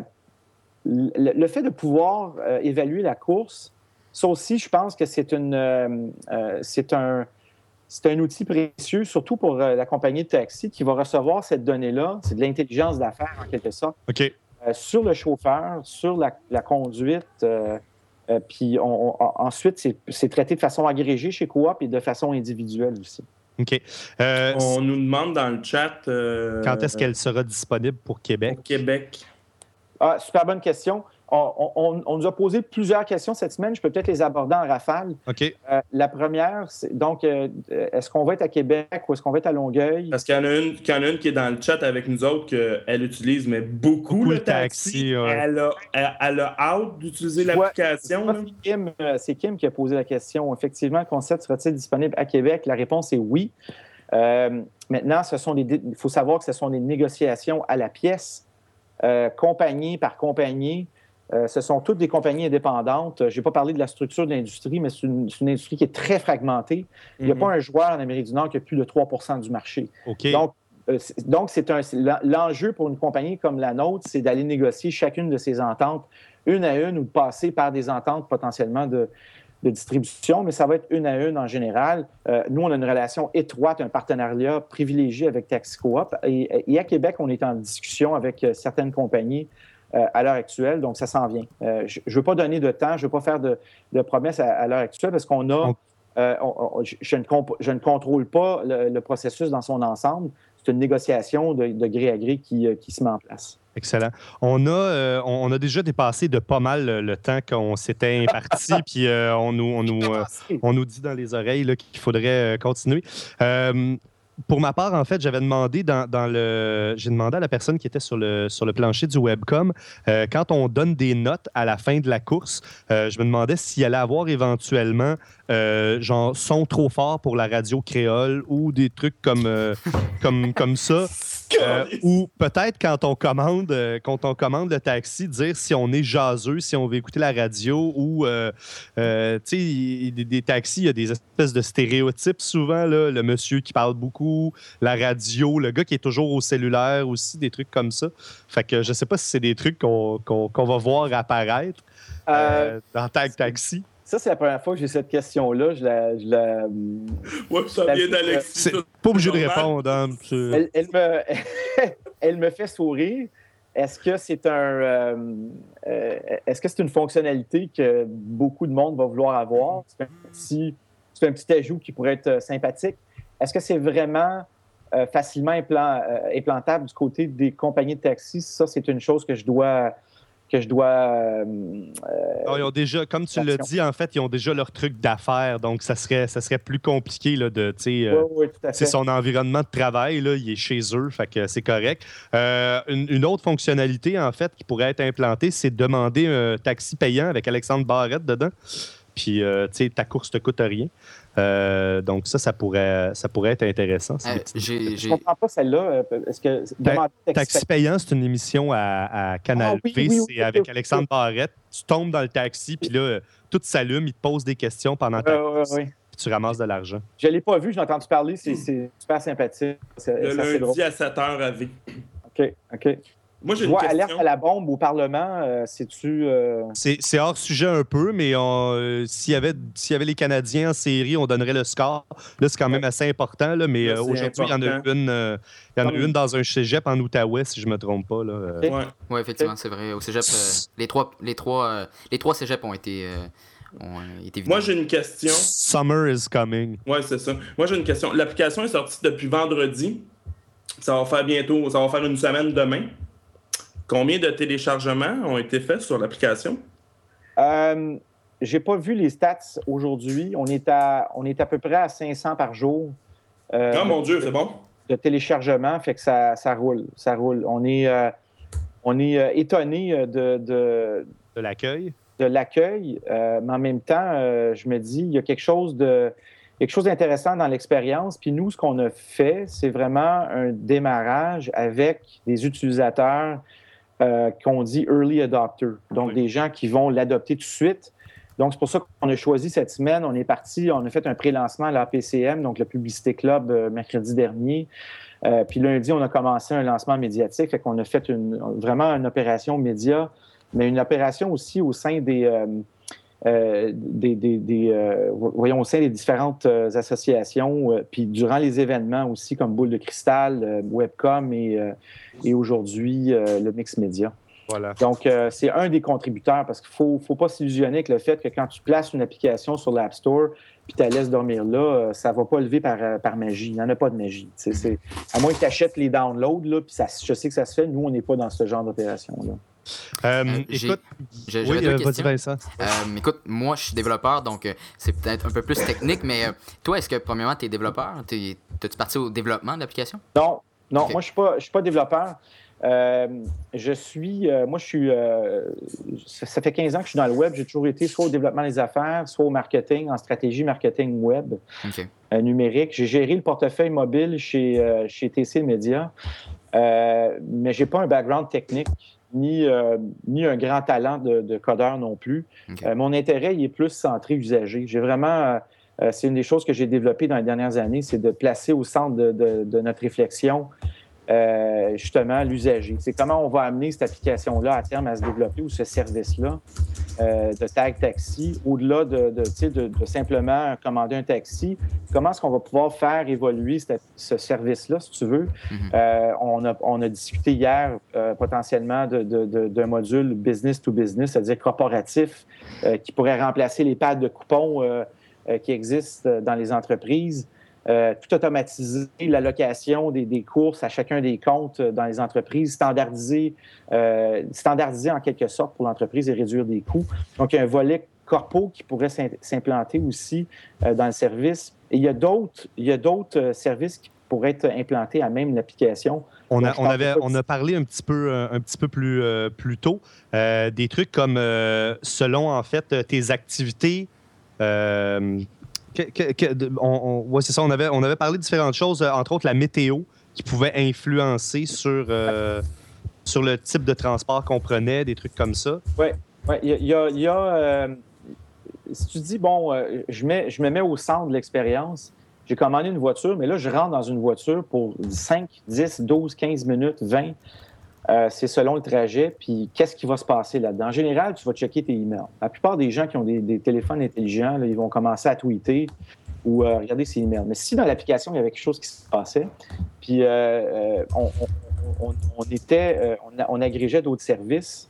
le, le fait de pouvoir euh, évaluer la course, ça aussi, je pense que c'est, une, euh, euh, c'est un... C'est un outil précieux, surtout pour euh, la compagnie de taxi qui va recevoir cette donnée-là. C'est de l'intelligence d'affaires, en quelque sorte. OK. Euh, sur le chauffeur, sur la, la conduite. Euh, euh, puis on, on, ensuite, c'est, c'est traité de façon agrégée chez Coop et de façon individuelle aussi. OK. Euh, on nous demande dans le chat... Euh, quand est-ce qu'elle sera disponible pour Québec? Pour Québec. Ah, super bonne question. On, on, on nous a posé plusieurs questions cette semaine. Je peux peut-être les aborder en rafale. OK. Euh, la première, c'est donc, euh, est-ce qu'on va être à Québec ou est-ce qu'on va être à Longueuil? Parce qu'il y en a une, qu'il y en a, une qui est dans le chat avec nous autres, qu'elle utilise, mais beaucoup, beaucoup le taxi. taxi ouais. elle, a, elle, elle a hâte d'utiliser ouais, l'application. C'est Kim, c'est Kim qui a posé la question. Effectivement, le concept sera-t-il disponible à Québec? La réponse est oui. Euh, maintenant, ce sont des, il faut savoir que ce sont des négociations à la pièce, euh, compagnie par compagnie. Euh, ce sont toutes des compagnies indépendantes. Je n'ai pas parlé de la structure de l'industrie, mais c'est une, c'est une industrie qui est très fragmentée. Il n'y a mm-hmm. pas un joueur en Amérique du Nord qui a plus de trois pour cent du marché. Okay. Donc, euh, c'est, donc c'est un, c'est l'enjeu pour une compagnie comme la nôtre, c'est d'aller négocier chacune de ces ententes, une à une, ou de passer par des ententes potentiellement de, de distribution, mais ça va être une à une en général. Euh, nous, on a une relation étroite, un partenariat privilégié avec Taxi Coop. Et, et à Québec, on est en discussion avec certaines compagnies Euh, à l'heure actuelle, donc ça s'en vient. Euh, je ne veux pas donner de temps, je ne veux pas faire de, de promesses à, à l'heure actuelle parce qu'on a, euh, on, on, je, je, ne comp- je ne contrôle pas le, le processus dans son ensemble. C'est une négociation de, de gré à gré qui, qui se met en place. Excellent. On a, euh, on a déjà dépassé de pas mal le, le temps qu'on s'était imparti, puis euh, on, nous, on, nous, euh, on nous dit dans les oreilles là, qu'il faudrait continuer. Euh, Pour ma part, en fait, j'avais demandé dans, dans le, j'ai demandé à la personne qui était sur le, sur le plancher du webcam, euh, quand on donne des notes à la fin de la course, euh, je me demandais s'il allait avoir éventuellement euh, genre son trop fort pour la radio créole ou des trucs comme, euh, comme, comme ça. Euh, ou peut-être quand on commande euh, quand on commande le taxi, dire si on est jaseux, si on veut écouter la radio ou euh, euh, tu sais, des, des taxis, il y a des espèces de stéréotypes souvent, là, le monsieur qui parle beaucoup, la radio, le gars qui est toujours au cellulaire aussi, des trucs comme ça. Fait que je sais pas si c'est des trucs qu'on, qu'on, qu'on va voir apparaître euh, euh, dans Tag Taxi. Ça, c'est la première fois que j'ai cette question-là. Je la. Je la ouais, ça vient d'Alexis. C'est pas obligé de répondre. Hein, elle, elle, me, elle me fait sourire. Est-ce que c'est un. Euh, euh, est-ce que c'est une fonctionnalité que beaucoup de monde va vouloir avoir? C'est un petit, c'est un petit ajout qui pourrait être sympathique. Est-ce que c'est vraiment euh, facilement implant, euh, implantable du côté des compagnies de taxi? Ça, c'est une chose que je dois. que je dois... Euh, non, ils ont déjà, comme tu l'as dit, en fait, ils ont déjà leur truc d'affaires, donc ça serait, ça serait plus compliqué là, de, tu sais, euh, oui, oui, tout à fait. C'est son environnement de travail, là, il est chez eux, fait que c'est correct. Euh, une, une autre fonctionnalité, en fait, qui pourrait être implantée, c'est de demander un taxi payant avec Alexandre Barrette dedans. Puis, euh, tu sais, ta course te coûte rien. Euh, donc ça, ça pourrait, ça pourrait être intéressant. Euh, j'ai, je ne comprends pas celle-là. Est-ce que ben, taxi, taxi payant, c'est une émission à, à Canal ah, oui, V. Oui, oui, c'est oui, avec oui, Alexandre oui. Barrette. Tu tombes dans le taxi, puis là, tout s'allume, il te pose des questions pendant ta euh, course. Oui. Puis tu ramasses de l'argent. Je ne l'ai pas vu, j'ai entendu parler. C'est, c'est super sympathique. C'est, le c'est lundi à sept heures à V. OK, OK. Moi, j'ai une question. Alerte à la bombe au Parlement, euh, c'est-tu... Euh... C'est, c'est hors sujet un peu, mais on, euh, s'il, y avait, s'il y avait les Canadiens en série, on donnerait le score. Là, c'est quand même assez important, là, mais euh, aujourd'hui, il y en a une, euh, il y en a une dans un cégep en Outaouais, si je ne me trompe pas. Là. Okay. Oui, ouais, effectivement, c'est vrai. Au cégep, euh, les, trois, les, trois, euh, les trois cégeps ont été... Euh... Ont été Moi, j'ai une question. Summer is coming. Oui, c'est ça. Moi, j'ai une question. L'application est sortie depuis vendredi. Ça va faire bientôt, ça va faire une semaine demain. Combien de téléchargements ont été faits sur l'application? Euh, j'ai pas vu les stats aujourd'hui. On est à, on est à peu près à cinq cents par jour. Euh, oh mon Dieu, c'est bon. De téléchargement, fait que ça, ça roule. Ça roule. On est, euh, on est euh, étonné de, de, de l'accueil. De l'accueil, euh, mais en même temps, euh, je me dis, il y a quelque chose de quelque chose d'intéressant dans l'expérience. Puis nous, ce qu'on a fait, c'est vraiment un démarrage avec des utilisateurs euh, qu'on dit early adopters, donc oui. des gens qui vont l'adopter tout de suite. Donc, c'est pour ça qu'on a choisi cette semaine. On est parti, on a fait un pré-lancement à l'A P C M, donc le Publicité Club, euh, mercredi dernier. Euh, puis lundi, on a commencé un lancement médiatique. Fait qu'on a fait une, vraiment une opération média, mais une opération aussi au sein des, euh, euh, des, des, des euh, voyons, au sein des différentes euh, associations, euh, puis durant les événements aussi, comme Boule de Cristal, euh, Webcom et, euh, et aujourd'hui euh, le Mix Média. Voilà. Donc, euh, c'est un des contributeurs parce qu'il ne faut, faut pas s'illusionner avec le fait que quand tu places une application sur l'App Store puis tu la laisses dormir là, euh, ça ne va pas lever par, euh, par magie. Il n'y en a pas de magie. C'est, à moins que tu achètes les downloads, là, puis ça, je sais que ça se fait. Nous, on n'est pas dans ce genre d'opération-là. Euh, euh, écoute, j'ai, oui, euh, vas-y Vincent. Euh, écoute, moi, je suis développeur, donc euh, c'est peut-être un peu plus technique, mais euh, toi, est-ce que, premièrement, tu es développeur? T'es, t'es-tu parti au développement de l'application? Non, non, okay. moi, je ne suis, suis pas développeur. Euh, je suis, euh, moi, je suis, euh, ça, ça fait quinze ans que je suis dans le web. J'ai toujours été soit au développement des affaires, soit au marketing, en stratégie marketing web, okay. euh, numérique. J'ai géré le portefeuille mobile chez, euh, chez T C Media, euh, mais je n'ai pas un background technique, ni, euh, ni un grand talent de, de codeur non plus. Okay. Euh, mon intérêt, il est plus centré usager. J'ai vraiment, euh, c'est une des choses que j'ai développées dans les dernières années, c'est de placer au centre de, de, de notre réflexion Euh, justement, l'usager. C'est comment on va amener cette application-là à terme à se développer ou ce service-là euh, de Tag Taxi, au-delà de, de, de, de simplement commander un taxi. Comment est-ce qu'on va pouvoir faire évoluer cette, ce service-là, si tu veux? Mm-hmm. Euh, on, a, on a discuté hier euh, potentiellement de, de, de, d'un module business to business, c'est-à-dire corporatif, euh, qui pourrait remplacer les pads de coupons euh, euh, qui existent dans les entreprises. Euh, tout automatiser l'allocation des, des courses à chacun des comptes dans les entreprises, standardiser, euh, standardiser en quelque sorte pour l'entreprise et réduire des coûts. Donc, il y a un volet corpo qui pourrait s'implanter aussi euh, dans le service. Et il y a d'autres, il y a d'autres euh, services qui pourraient être implantés à même l'application. On a, on, avait, on a parlé un petit peu, un petit peu plus, euh, plus tôt, euh, des trucs comme, euh, selon en fait tes activités, euh, Que, que, que, on, on, ouais, c'est ça, on avait, on avait parlé de différentes choses, entre autres la météo, qui pouvait influencer sur, euh, sur le type de transport qu'on prenait, des trucs comme ça. Oui, ouais, il y a... Y a euh, si tu dis, bon, euh, je, mets, je me mets au centre de l'expérience, j'ai commandé une voiture, mais là, je rentre dans une voiture pour cinq, dix, douze, quinze minutes, vingt. Euh, c'est selon le trajet, puis qu'est-ce qui va se passer là-dedans? En général, tu vas checker tes emails. La plupart des gens qui ont des, des téléphones intelligents, là, ils vont commencer à tweeter ou euh, regarder ses emails. Mais si dans l'application, il y avait quelque chose qui se passait, puis euh, euh, on, on, on, on, était, euh, on, on agrégeait d'autres services,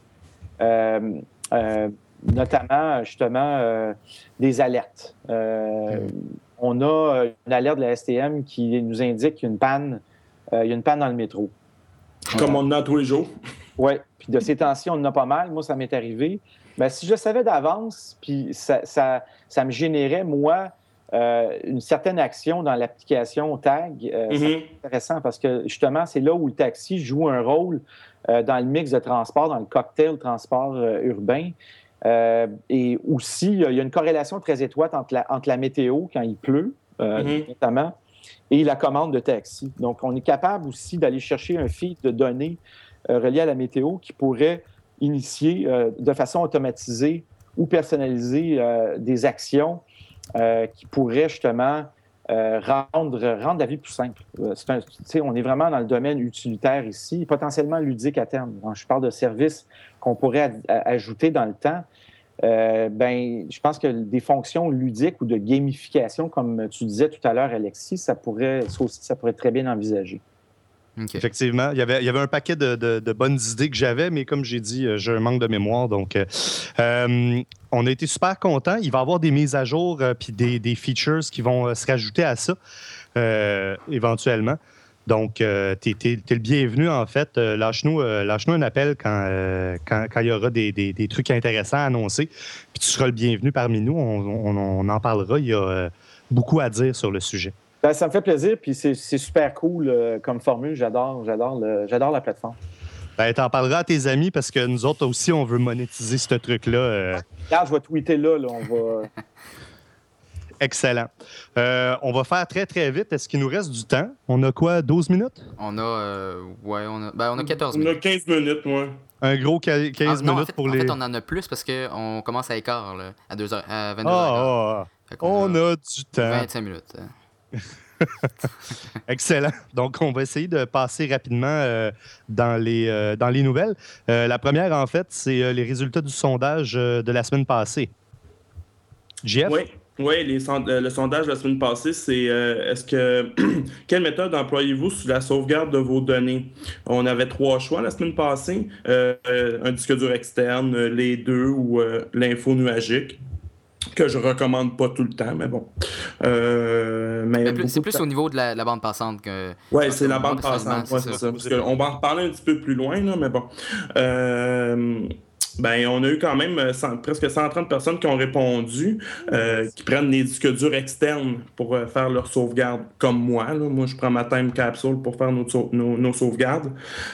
euh, euh, notamment, justement, euh, des alertes. Euh, mmh. On a une alerte de la S T M qui nous indique qu'il y a une panne, euh, il y a une panne dans le métro. Comme on en a tous les jours. Oui, puis de ces temps-ci, on en a pas mal. Moi, ça m'est arrivé. Mais si je savais d'avance, puis ça, ça, ça me générait, moi, euh, une certaine action dans l'application Tag, euh, Mm-hmm. c'est intéressant parce que justement, c'est là où le taxi joue un rôle euh, dans le mix de transport, dans le cocktail transport euh, urbain. Euh, et aussi, il y a une corrélation très étroite entre la, entre la météo, quand il pleut, euh, Mm-hmm. notamment, et la commande de taxi. Donc, on est capable aussi d'aller chercher un feed de données euh, reliées à la météo qui pourrait initier euh, de façon automatisée ou personnalisée euh, des actions euh, qui pourraient justement euh, rendre, rendre la vie plus simple. Euh, c'est un, tu sais, on est vraiment dans le domaine utilitaire ici, potentiellement ludique à terme. Quand je parle de services qu'on pourrait a- a- ajouter dans le temps, euh, ben, je pense que des fonctions ludiques ou de gamification, comme tu disais tout à l'heure, Alexis, ça pourrait, ça aussi, ça pourrait être très bien envisagé. OK. Effectivement, il y avait, il y avait un paquet de, de- de bonnes idées que j'avais, mais comme j'ai dit, euh, j'ai un manque de mémoire. Donc, euh, euh, on a été super contents. Il va y avoir des mises à jour euh, puis des, des features qui vont euh, se rajouter à ça euh, éventuellement. Donc, euh, tu es le bienvenu, en fait. Euh, lâche-nous, euh, lâche-nous un appel quand, euh, quand, quand il y aura des, des- des trucs intéressants à annoncer. Puis tu seras le bienvenu parmi nous. On, on- on en parlera. Il y a euh, beaucoup à dire sur le sujet. Ben, ça me fait plaisir, puis c'est, c'est super cool euh, comme formule. J'adore, j'adore, le, j'adore la plateforme. Ben, t'en parleras à tes amis parce que nous autres aussi, on veut monétiser ce truc-là. euh, Regarde, je vais tweeter là, là on va... Excellent. Euh, on va faire très, très vite. Est-ce qu'il nous reste du temps? On a quoi, douze minutes? On a, euh, ouais, on a, ben, on a quatorze On a minutes. quinze minutes, moi. Un gros quinze Ah, non, en minutes fait, pour en les... fait, on en a plus parce qu'on commence à écart, là, à, deux heures, à vingt-deux heures. Ah, ah, ah. On a du temps. vingt-cinq minutes. Excellent. Donc, on va essayer de passer rapidement euh, dans, les, euh, dans les nouvelles. Euh, la première, en fait, c'est euh, les résultats du sondage euh, de la semaine passée. Jeff? Oui, oui les sond- euh, le sondage de la semaine passée, c'est euh, est-ce que quelle méthode employez-vous sur la sauvegarde de vos données? On avait trois choix la semaine passée. Euh, euh, un disque dur externe, euh, les deux ou euh, l'info nuagique. Que je recommande pas tout le temps, mais bon. Euh, mais Mais plus- c'est beaucoup plus de- au niveau de la, la bande passante que. Ouais, c'est la Moi, bande personnellement, passante. Ouais, c'est c'est ça. ça. Parce que on va en reparler un petit peu plus loin, là, mais bon. Euh, ben, on a eu quand même cent- presque cent trente personnes qui ont répondu, euh, qui prennent des disques durs externes pour euh, faire leur sauvegarde, comme moi. Là. Moi, je prends ma time capsule pour faire nos, sau- nos, nos sauvegardes.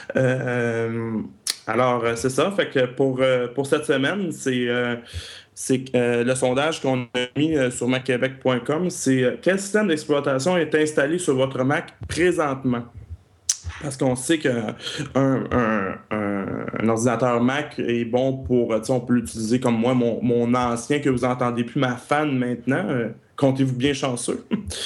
Euh, alors, euh, c'est ça. Fait que pour, euh, pour cette semaine, c'est. euh, c'est euh, le sondage qu'on a mis euh, sur mac québec point com, c'est euh, quel système d'exploitation est installé sur votre Mac présentement? Parce qu'on sait qu'un un, un, un ordinateur Mac est bon pour, tu sais, on peut l'utiliser comme moi, mon, mon ancien que vous n'entendez plus, ma fan maintenant. Euh, comptez-vous bien chanceux.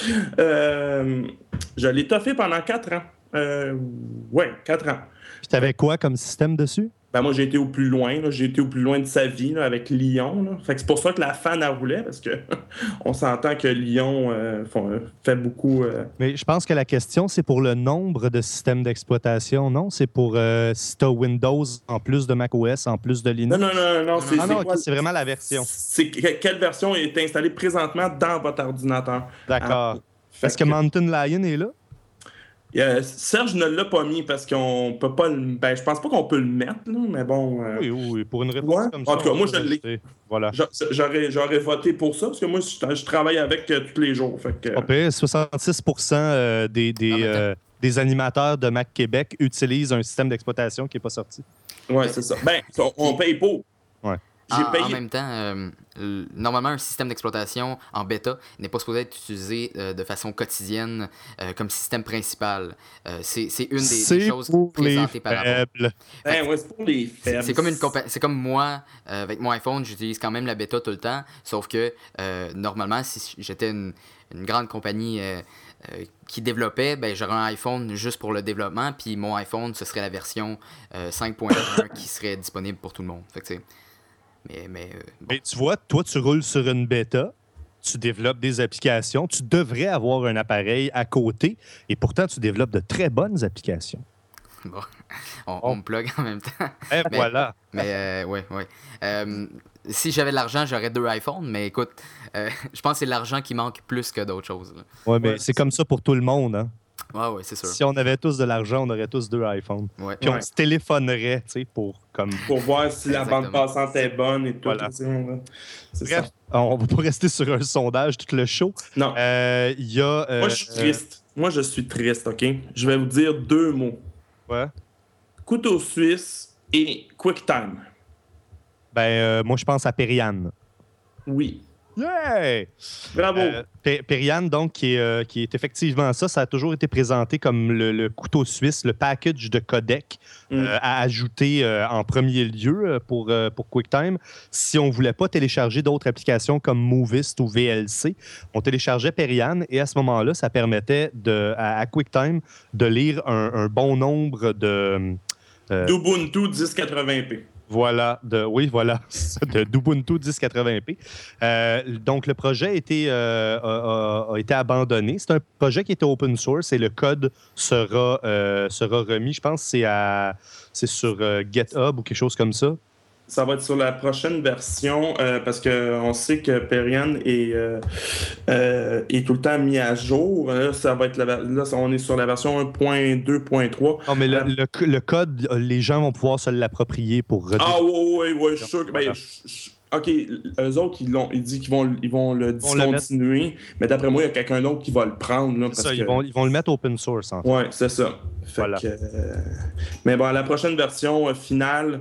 euh, je l'ai toffé pendant quatre ans. Euh, ouais, quatre ans. Puis t'avais quoi comme système dessus? Ben moi, j'ai été au plus loin. là. J'ai été au plus loin de sa vie là, avec Lyon. Là. Fait que c'est pour ça que la fan elle roulait, parce que on s'entend que Lyon euh, font- fait beaucoup. euh, Mais je pense que la question, c'est pour le nombre de systèmes d'exploitation, non? C'est pour euh, si tu as Windows en plus de macOS, en plus de Linux? Non, non, non, non. C'est, Ah non, c'est, quoi- ok, c'est vraiment la version. c'est que- quelle version est installée présentement dans votre ordinateur. D'accord. Fait Est-ce que Mountain Lion est là? Euh, Serge ne l'a pas mis parce qu'on peut pas le... Ben, je pense pas qu'on peut le mettre, là, mais bon... euh, Oui, oui, pour une réponse Ouais. comme En ça. tout cas, on moi, peut je l'ai. rajouter. Voilà. j'a- J'aurais, j'aurais voté pour ça, parce que moi, je, je travaille avec euh, tous les jours. Fait que, Pas pire, soixante-six pour cent euh, des, des, En même temps. euh, des animateurs de Mac Québec utilisent un système d'exploitation qui n'est pas sorti. ouais, c'est ça. Ben, on, on paye pour. Ouais. J'ai En, payé... en même temps, euh, l- normalement, un système d'exploitation en bêta n'est pas supposé être utilisé euh, de façon quotidienne euh, comme système principal. Euh, c'est c'est une des, des C'est choses pour les présentées par rapport. faibles. Ben, ouais, c'est pour les C'est faibles. c'est comme une compa- c'est comme moi euh, avec mon iPhone, j'utilise quand même la bêta tout le temps, sauf que euh, normalement si j'étais une, une grande compagnie euh, euh, qui développait, ben j'aurais un iPhone juste pour le développement, puis mon iPhone ce serait la version euh, cinq point un qui serait disponible pour tout le monde. Fait que, tu sais, mais mais euh, bon. Mais tu vois, toi, tu roules sur une bêta, tu développes des applications, tu devrais avoir un appareil à côté, et pourtant, tu développes de très bonnes applications. Bon, on, Bon. on me plug en même temps. Et Mais- voilà. Mais euh, ouais, ouais. Euh, si j'avais de l'argent, j'aurais deux iPhones, mais écoute, euh, je pense que c'est l'argent qui manque plus que d'autres choses. là. Ouais, mais Ouais, c'est comme ça pour tout le monde. Hein? Ouais, ouais, c'est sûr. Si on avait tous de l'argent, on aurait tous deux iPhones. Ouais. Puis on Ouais. se téléphonerait, tu sais, pour comme. Pour voir si la bande Exactement. passante est bonne et tout. Voilà. tu sais, on- C'est Bref, ça. on va pas rester sur un sondage tout le show. Non. Euh, Il y a. euh, Moi, je suis triste. Moi, je suis triste, OK? Je vais vous dire deux mots. Ouais. Couteau suisse et QuickTime. Ben, euh, moi, je pense à Periane. Oui. Yeah! Bravo. Euh, Pe- Periane, donc, qui est, euh, qui est effectivement ça. Ça a toujours été présenté comme le, le couteau suisse, le package de codec Mm. euh, à ajouter euh, en premier lieu euh, pour, euh, pour QuickTime. Si on ne voulait pas télécharger d'autres applications comme Movist ou V L C, on téléchargeait Periane et à ce moment-là, ça permettait de, à, à QuickTime de lire un, un bon nombre de. euh, D'Ubuntu dix quatre-vingts p. Voilà, de, oui, voilà, de d'Ubuntu dix quatre-vingts p. Euh, donc, le projet a été, euh, a, a- a été abandonné. C'est un projet qui était open source et le code sera, euh, sera remis. Je pense que c'est, à, c'est sur euh, GitHub ou quelque chose comme ça. Ça va être sur la prochaine version euh, parce qu'on sait que Perian est, euh, euh, est tout le temps mis à jour. Là, ça va être la, là, on est sur la version un point deux point trois. Non, mais le, Euh, le- le code, les gens vont pouvoir se l'approprier pour redé- Ah, oui, oui, oui, je suis sûr que. Voilà. Ben, je- je- OK, eux autres, ils, l'ont, ils disent qu'ils vont, ils vont le vont le discontinuer, mais d'après moi, il y a quelqu'un d'autre qui va le prendre. Là, C'est parce ça, que... ils, vont, ils vont le mettre open source, en fait. Ouais, c'est ça. Fait Voilà. que, euh, Mais bon, à la prochaine version euh, finale,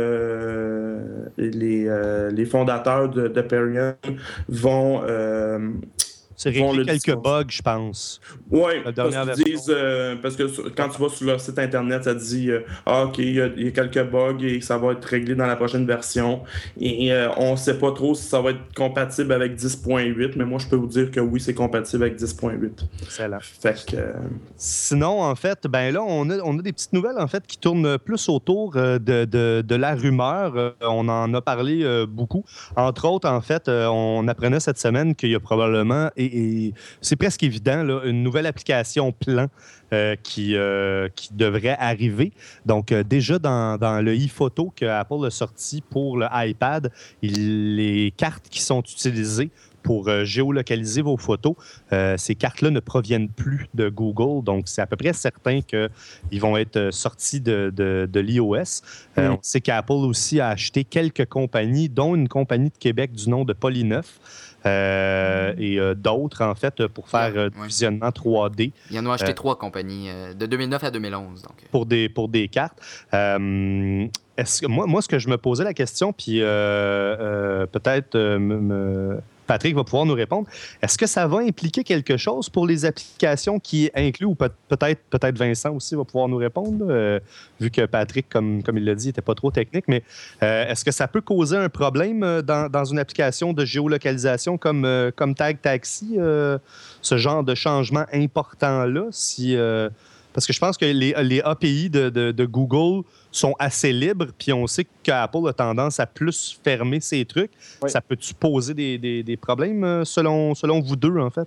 euh, les, euh, les fondateurs de, de Perian vont. Euh, C'est vont régler le quelques discontinuer. bugs, je pense. Oui, La parce dernière qu'ils version. disent, euh, parce que sur- quand tu vas sur leur site internet, ça te dit euh, ah, OK, il y, a, il y a quelques bugs et ça va être réglé dans la prochaine version. Et euh, on ne sait pas trop si ça va être compatible avec dix point huit, mais moi je peux vous dire que oui, c'est compatible avec dix point huit. Excellent. Fait que. euh, Sinon, en fait, ben là, on a, on a des petites nouvelles en fait qui tournent plus autour euh, de, de, de la rumeur. Euh, on en a parlé euh, beaucoup. Entre autres, en fait, euh, on apprenait cette semaine qu'il y a probablement, et, et c'est presque évident, là, une nouvelle application plan euh, qui, euh, qui devrait arriver. Donc, euh, déjà dans, dans le e-photo que Apple a sorti pour le iPad, il- les cartes qui sont utilisées pour euh, géolocaliser vos photos, euh, ces cartes-là ne proviennent plus de Google. Donc, c'est à peu près certain qu'ils vont être euh, sortis de, de, de l'iOS. Euh, Mm. On sait qu'Apple aussi a acheté quelques compagnies, dont une compagnie de Québec du nom de Polyneuf euh, et euh, d'autres, en fait, pour faire euh, du Ouais. visionnement trois D Ils en ont acheté Euh, trois compagnies, euh, de deux mille neuf à deux mille onze. Donc. pour des, pour des cartes. Euh, est-ce que, moi, moi, ce que je me posais la question, puis euh, euh, peut-être euh, me- me- Patrick va pouvoir nous répondre, est-ce que ça va impliquer quelque chose pour les applications qui incluent, ou peut- peut-être peut-être Vincent aussi va pouvoir nous répondre, euh, vu que Patrick, comme, comme il l'a dit, n'était pas trop technique, mais euh, est-ce que ça peut causer un problème euh, dans, dans une application de géolocalisation comme, euh, comme Tag Taxi, euh, ce genre de changement important-là, si... euh, parce que je pense que les, les A P I de, de- de Google sont assez libres, puis on sait qu'Apple a tendance à plus fermer ses trucs. Oui. Ça peut-tu poser des, des- des problèmes euh, selon, selon vous deux, en fait?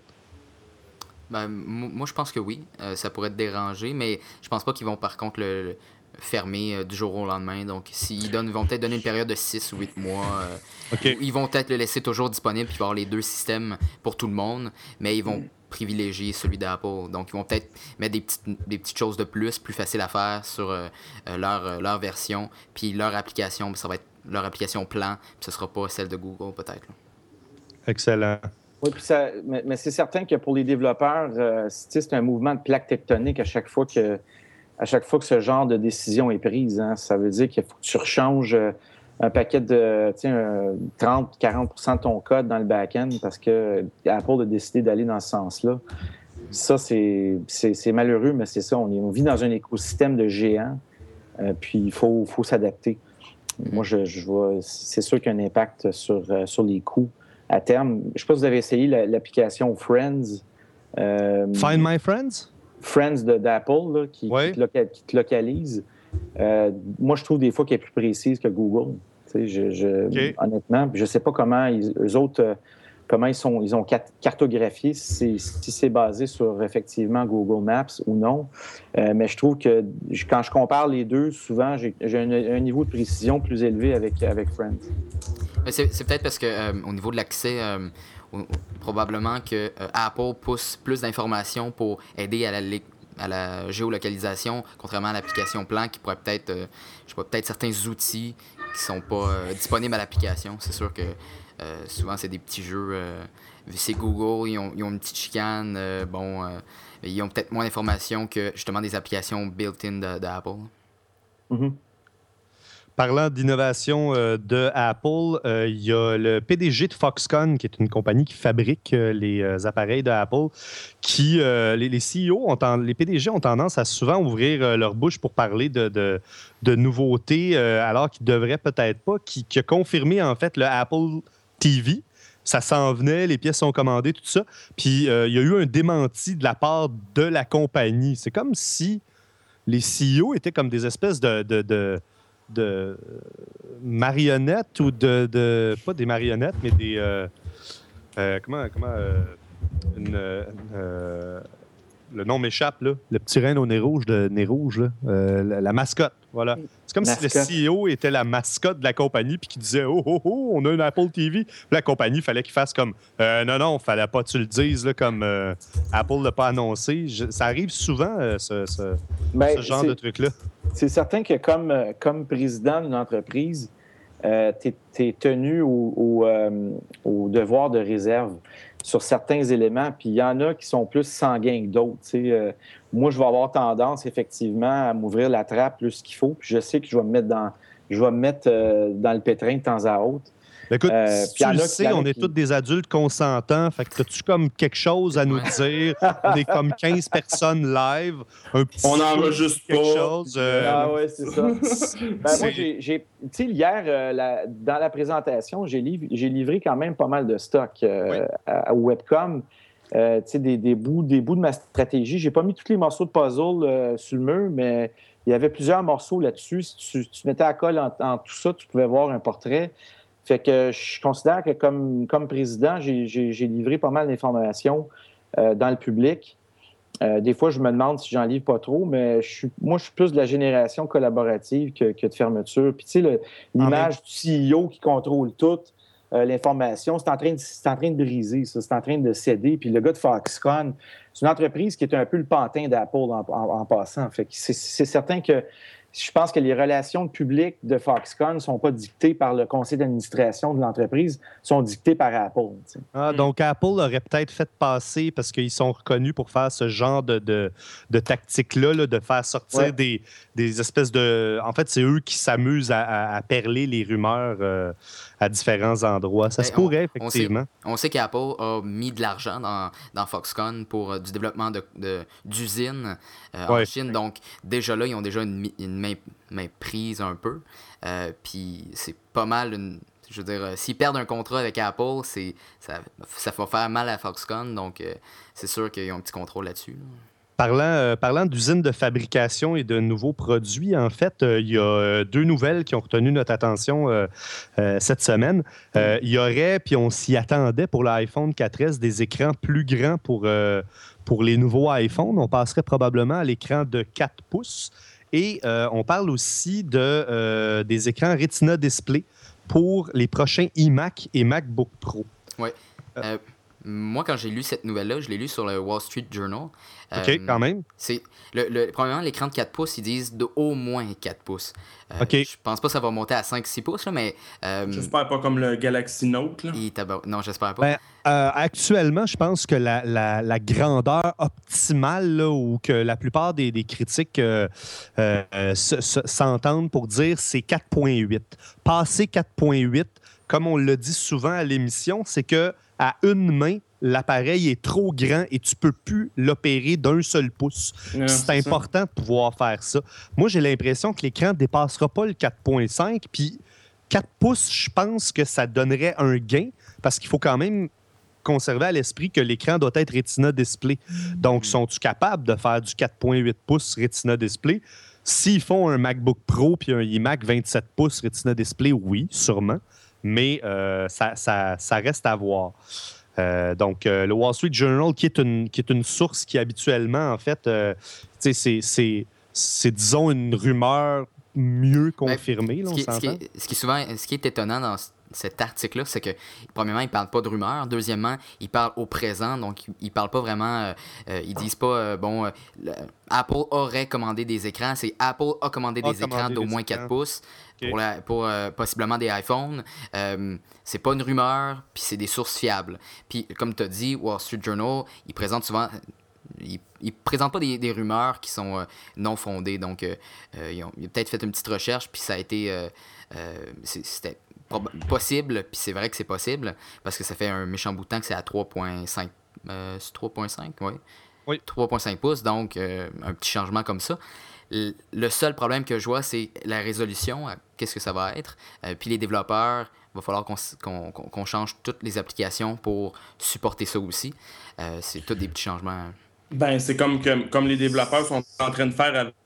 Ben, m- moi, je pense que oui. Euh, ça pourrait te déranger, mais je pense pas qu'ils vont par contre le, le fermer euh, du jour au lendemain. Donc, s'ils donnent, ils vont peut-être donner une période de six ou huit mois. euh, OK. ou ils vont peut-être le laisser toujours disponible puis avoir les deux systèmes pour tout le monde, mais ils vont privilégier celui d'Apple. Donc, ils vont peut-être mettre des petites, des petites choses de plus, plus faciles à faire sur euh, euh, leur, euh, leur version, puis leur application, ça va être leur application plan, puis ce sera pas celle de Google peut-être. là. Excellent. Oui, puis ça, mais, mais c'est certain que pour les développeurs, euh, c'est c'est un mouvement de plaque tectonique à chaque fois que, à chaque fois que ce genre de décision est prise. Hein. Ça veut dire qu'il faut que tu rechanges euh, un paquet de tu sais, un trente à quarante pour cent de ton code dans le back-end parce que Apple a décidé d'aller dans ce sens-là. Ça, c'est c'est- c'est malheureux, mais c'est ça. On, est- on vit dans un écosystème de géants, euh, puis il faut, faut s'adapter. Moi, je, je vois, c'est sûr qu'il y a un impact sur, euh, sur les coûts à terme. Je ne sais pas si vous avez essayé la- l'application Friends. euh, Find My Friends? Friends de- d'Apple là, qui, Ouais. qui, te loca- qui te localise. Euh, moi, je trouve des fois qu'elle est plus précise que Google. Tu sais, je, je- OK. Honnêtement, puis je ne sais pas comment ils, eux autres, euh, comment ils, sont, ils ont cat- cartographié, si c'est, si c'est basé sur effectivement Google Maps ou non. Euh, mais je trouve que je- quand je compare les deux, souvent, j'ai, j'ai un, un niveau de précision plus élevé avec, avec Friends. Mais C'est c'est peut-être parce que euh, au niveau de l'accès, euh, au- probablement que euh, Apple pousse plus d'informations pour aider à la, lé- à la géolocalisation, contrairement à l'application Plan qui pourrait peut-être, euh, je sais pas, peut-être certains outils qui sont pas euh, disponibles à l'application. C'est sûr que euh, souvent, c'est des petits jeux. Euh, c'est Google, ils ont, ils ont une petite chicane. Euh, bon, euh, ils ont peut-être moins d'informations que justement des applications built-in de, d'Apple. Mm-hmm. Parlant d'innovation euh, de Apple, il euh, y a le P D G de Foxconn, qui est une compagnie qui fabrique euh, les euh, appareils de Apple, qui, euh, les, les C E O, ont ten- les P D G ont tendance à souvent ouvrir euh, leur bouche pour parler de, de, de nouveautés, euh, alors qu'ils ne devraient peut-être pas, qui, qui a confirmé en fait le Apple T V. Ça s'en venait, les pièces sont commandées, tout ça. Puis euh, il y a eu un démenti de la part de la compagnie. C'est comme si les C E O étaient comme des espèces de... de, de de marionnettes ou de, de... Pas des marionnettes, mais des... Euh, euh, comment... comment euh, une, une, euh, le nom m'échappe, là. Le petit reine au nez rouge, de nez rouge, là. Euh, la, la mascotte, voilà. C'est comme mascotte. Si le C E O était la mascotte de la compagnie puis qui disait « Oh, oh, oh, on a une Apple T V. » Puis la compagnie, il fallait qu'il fasse comme euh, « Non, non, il fallait pas que tu le dises, là, comme euh, Apple ne l'a pas annoncé. » Ça arrive souvent, euh, ce, ce, ben, ce genre de truc-là. C'est certain que comme, comme président d'une entreprise, euh, tu es tenu au, au, euh, au devoir de réserve sur certains éléments, puis il y en a qui sont plus sanguins que d'autres. Euh, moi, je vais avoir tendance, effectivement, à m'ouvrir la trappe plus qu'il faut, puis je sais que je vais me mettre dans, je vais me mettre, euh, dans le pétrin de temps à autre. Écoute, euh, tu le sais, on est qui... tous des adultes consentants. Fait que as-tu comme quelque chose à nous dire? On est comme quinze personnes live. Un petit on n'en va juste quelque pas. Chose, euh... Ah oui, c'est ça. ben, moi, j'ai, j'ai... Tu sais, hier, euh, la... dans la présentation, j'ai, liv... j'ai livré quand même pas mal de stock euh, oui. à... à Webcom. Euh, tu sais, des, des, bouts, des bouts de ma stratégie. J'ai pas mis tous les morceaux de puzzle euh, sur le mur, mais il y avait plusieurs morceaux là-dessus. Si tu, tu mettais à colle en, en tout ça, tu pouvais voir un portrait. Fait que je considère que comme, comme président, j'ai, j'ai, j'ai livré pas mal d'informations euh, dans le public. Euh, des fois, je me demande si j'en livre pas trop, mais je suis, moi, je suis plus de la génération collaborative que, que de fermeture. Puis, tu sais, le, l'image ah, mais... du C E O qui contrôle tout, euh, l'information, c'est en, train de, c'est en train de briser, ça, c'est en train de céder. Puis, le gars de Foxconn, c'est une entreprise qui est un peu le pantin d'Apple en, en, en passant. Fait que c'est, c'est certain que je pense que les relations publiques de Foxconn ne sont pas dictées par le conseil d'administration de l'entreprise, sont dictées par Apple. Tu sais. Ah, donc Apple aurait peut-être fait passer, parce qu'ils sont reconnus pour faire ce genre de, de, de tactique-là, là, de faire sortir ouais. des, des espèces de... En fait, c'est eux qui s'amusent à, à, à perler les rumeurs euh, à différents endroits. Ça ben, se pourrait, on, effectivement. On sait, on sait qu'Apple a mis de l'argent dans, dans Foxconn pour euh, du développement de, de, d'usines euh, ouais. en Chine. Donc, déjà là, ils ont déjà une, une main, main prise un peu. Euh, puis c'est pas mal une... Je veux dire, euh, s'ils perdent un contrat avec Apple, c'est, ça, ça va faire mal à Foxconn. Donc, euh, c'est sûr qu'ils ont un petit contrôle là-dessus. Là. Parlant, euh, parlant d'usines de fabrication et de nouveaux produits, en fait, il euh, y a euh, deux nouvelles qui ont retenu notre attention euh, euh, cette semaine. Euh, il y aurait, puis on s'y attendait pour l'iPhone quatre S, des écrans plus grands pour, euh, pour les nouveaux iPhones. On passerait probablement à l'écran de quatre pouces. Et euh, on parle aussi de, euh, des écrans Retina Display pour les prochains iMac et MacBook Pro. Oui. Euh, moi, quand j'ai lu cette nouvelle-là, je l'ai lu sur le Wall Street Journal. OK, euh, quand même. C'est le, le, premièrement, l'écran de quatre pouces, ils disent d'au moins quatre pouces. Euh, OK. Je pense pas que ça va monter à cinq six pouces, là, mais... Euh, j'espère pas comme le Galaxy Note. Là. Non, j'espère pas. Ben, euh, actuellement, je pense que la, la, la grandeur optimale, là, ou que la plupart des, des critiques euh, euh, s- s- s'entendent pour dire, c'est quatre virgule huit. Passer quatre virgule huit, comme on le dit souvent à l'émission, c'est que à une main, l'appareil est trop grand et tu ne peux plus l'opérer d'un seul pouce. Non, c'est, c'est important ça. De pouvoir faire ça. Moi, j'ai l'impression que l'écran ne dépassera pas le quatre virgule cinq. Puis quatre pouces, je pense que ça donnerait un gain parce qu'il faut quand même conserver à l'esprit que l'écran doit être Retina Display. Donc, sont-ils capables de faire du quatre virgule huit pouces Retina Display? S'ils font un MacBook Pro puis un iMac vingt-sept pouces Retina Display, oui, sûrement. Mais euh, ça, ça, ça reste à voir. Euh, donc, euh, le Wall Street Journal, qui est une, qui est une source qui habituellement, en fait, euh, c'est, c'est, c'est, disons, une rumeur mieux confirmée. Là, ce, on qui, ce, qui s'entend. est, ce, qui est souvent, ce qui est étonnant dans, cet article-là, c'est que, premièrement, ils ne parlent pas de rumeurs. Deuxièmement, ils parlent au présent. Donc, ils ne parlent pas vraiment... Euh, euh, ils disent pas, euh, bon, euh, le, Apple aurait commandé des écrans. C'est Apple a commandé A des commandé écrans d'au des moins écrans. quatre pouces Ok. pour, la, pour euh, possiblement des iPhones. Euh, c'est pas une rumeur, puis c'est des sources fiables. Puis, comme tu as dit, Wall Street Journal, ils présentent souvent... Ils ne présentent pas des, des rumeurs qui sont euh, non fondées. Donc, euh, euh, ils, ont, ils ont peut-être fait une petite recherche, puis ça a été... Euh, euh, c'est, c'était prob- possible, puis c'est vrai que c'est possible, parce que ça fait un méchant bout de temps que c'est à trois virgule cinq. Euh, c'est trois virgule cinq, oui. Oui. trois virgule cinq pouces, donc euh, un petit changement comme ça. L- le seul problème que je vois, c'est la résolution. euh, Qu'est-ce que ça va être? Euh, puis les développeurs, il va falloir qu'on, s- qu'on, qu'on- qu'on change toutes les applications pour supporter ça aussi. Euh, c'est tous des petits changements. Ben, c'est comme, que, comme les développeurs sont en train de faire avec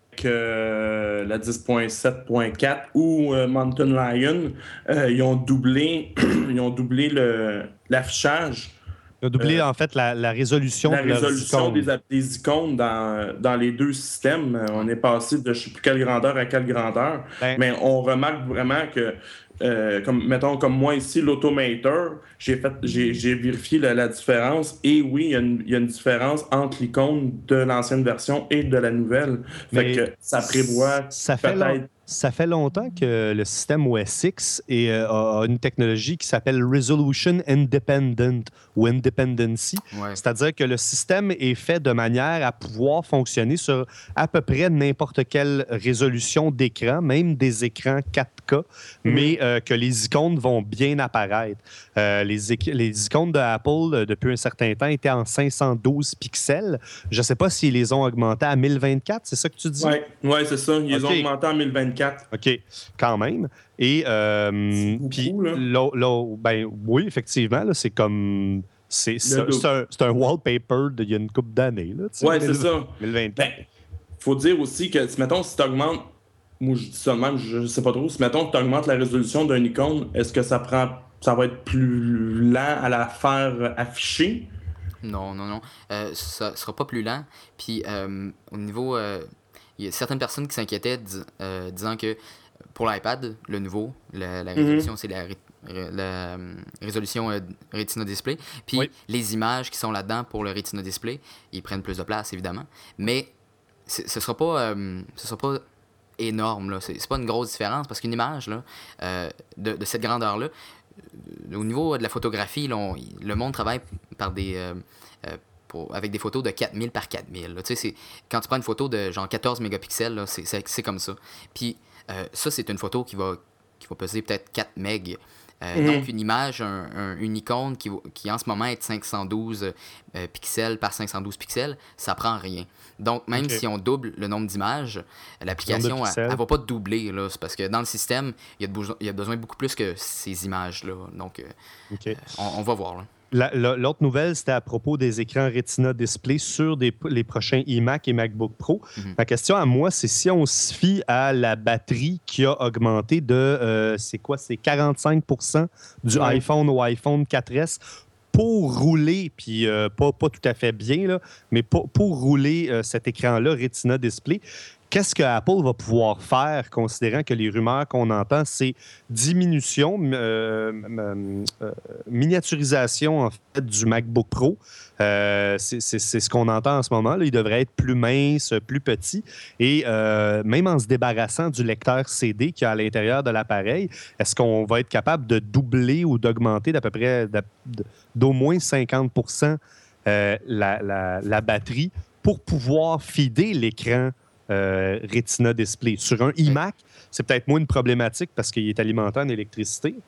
euh, la dix point sept point quatre ou euh, Mountain Lion. Euh, ils ont doublé, ils ont doublé le, l'affichage, Ils ont doublé, Euh, en fait, la, la résolution la de leurs résolution icônes. des, ap- des icônes dans, dans les deux systèmes. Euh, On est passé de je ne sais plus quelle grandeur à quelle grandeur. Ben, Mais on remarque vraiment que, euh, comme, mettons, comme moi ici, l'Automator, j'ai, fait, j'ai, j'ai vérifié la, la différence. Et oui, il y, a une, il y a une différence entre l'icône de l'ancienne version et de la nouvelle. Fait Mais que ça prévoit ça fait, long- peut-être... ça fait longtemps que le système O S X est, euh, a a une technologie qui s'appelle Resolution Independent ou Independency. Ouais. C'est-à-dire que le système est fait de manière à pouvoir fonctionner sur à peu près n'importe quelle résolution d'écran, même des écrans quatre K, mais euh, que les icônes vont bien apparaître. Euh, les, éc- les icônes de Apple, euh, depuis un certain temps, étaient en cinq cent douze pixels. Je ne sais pas s'ils les ont augmentés à mille vingt-quatre, c'est ça que tu dis? Oui, ouais, c'est ça. Ils les Ok. ont augmenté en mille vingt-quatre. OK, quand même. Et euh, C'est beaucoup, puis là. là, là, ben oui, effectivement, là, c'est comme c'est c'est double. c'est un, c'est un wallpaper d'il y a une couple d'années. là, tu sais, Oui, c'est mille- ça. mille vingt. Ben, faut dire aussi que, si, mettons, si tu augmentes, moi je dis ça de même, je ne sais pas trop, si mettons que tu augmentes la résolution d'une icône, est-ce que ça prend ça va être plus lent à la faire afficher? Non, non, non. Euh, ça sera pas plus lent. Puis euh, au niveau... euh, il y a certaines personnes qui s'inquiétaient dis- euh, disant que pour l'iPad, le nouveau, la, la résolution, c'est la, ré- ré- la euh, résolution euh, Retina Display. Puis Oui. les images qui sont là-dedans pour le Retina Display, ils prennent plus de place, évidemment. Mais c'est- ce sera pas, euh, ce sera pas énorme, là. C'est c'est pas une grosse différence parce qu'une image là, euh, de, de cette grandeur-là, euh, au niveau de la photographie, là, on- le monde travaille par des... euh, euh, pour- avec des photos de quatre mille par quatre mille. Là. Tu sais, c'est- quand tu prends une photo de genre quatorze mégapixels, là, c'est, c'est, c'est comme ça. Puis euh, ça, c'est une photo qui va, qui va peser peut-être quatre mégas. Euh, Mhm. Donc, une image, un, un- une icône qui, va- qui en ce moment est cinq cent douze euh, pixels par cinq cent douze pixels, ça prend rien. Donc, même Ok. si on double le nombre d'images, l'application, Nombre de elle, pixels. elle va pas doubler. Là. C'est parce que dans le système, il y a, de besoin, il y a besoin beaucoup plus que ces images-là. Donc, euh, OK. on, on va voir. Là. La- la- L'autre nouvelle, c'était à propos des écrans Retina Display sur des- les prochains iMac et MacBook Pro. Mhm. Ma question à moi, c'est si on se fie à la batterie qui a augmenté de, euh, c'est quoi, c'est quarante-cinq pour cent du Ouais. iPhone au iPhone quatre S pour rouler, puis euh, pas, pas tout à fait bien, là, mais pour, pour rouler euh, cet écran-là, Retina Display. Qu'est-ce que Apple va pouvoir faire, considérant que les rumeurs qu'on entend, c'est diminution, euh, euh, euh, miniaturisation en fait, du MacBook Pro. Euh, c'est c'est- c'est ce qu'on entend en ce moment. Là. Il devrait être plus mince, plus petit. Et euh, même en se débarrassant du lecteur C D qu'il y a à l'intérieur de l'appareil, est-ce qu'on va être capable de doubler ou d'augmenter d'à peu près d'à- d'au moins cinquante pour cent euh, la, la- la batterie pour pouvoir fider l'écran Euh, Retina Display. Sur un iMac, c'est peut-être moins une problématique parce qu'il est alimenté en électricité.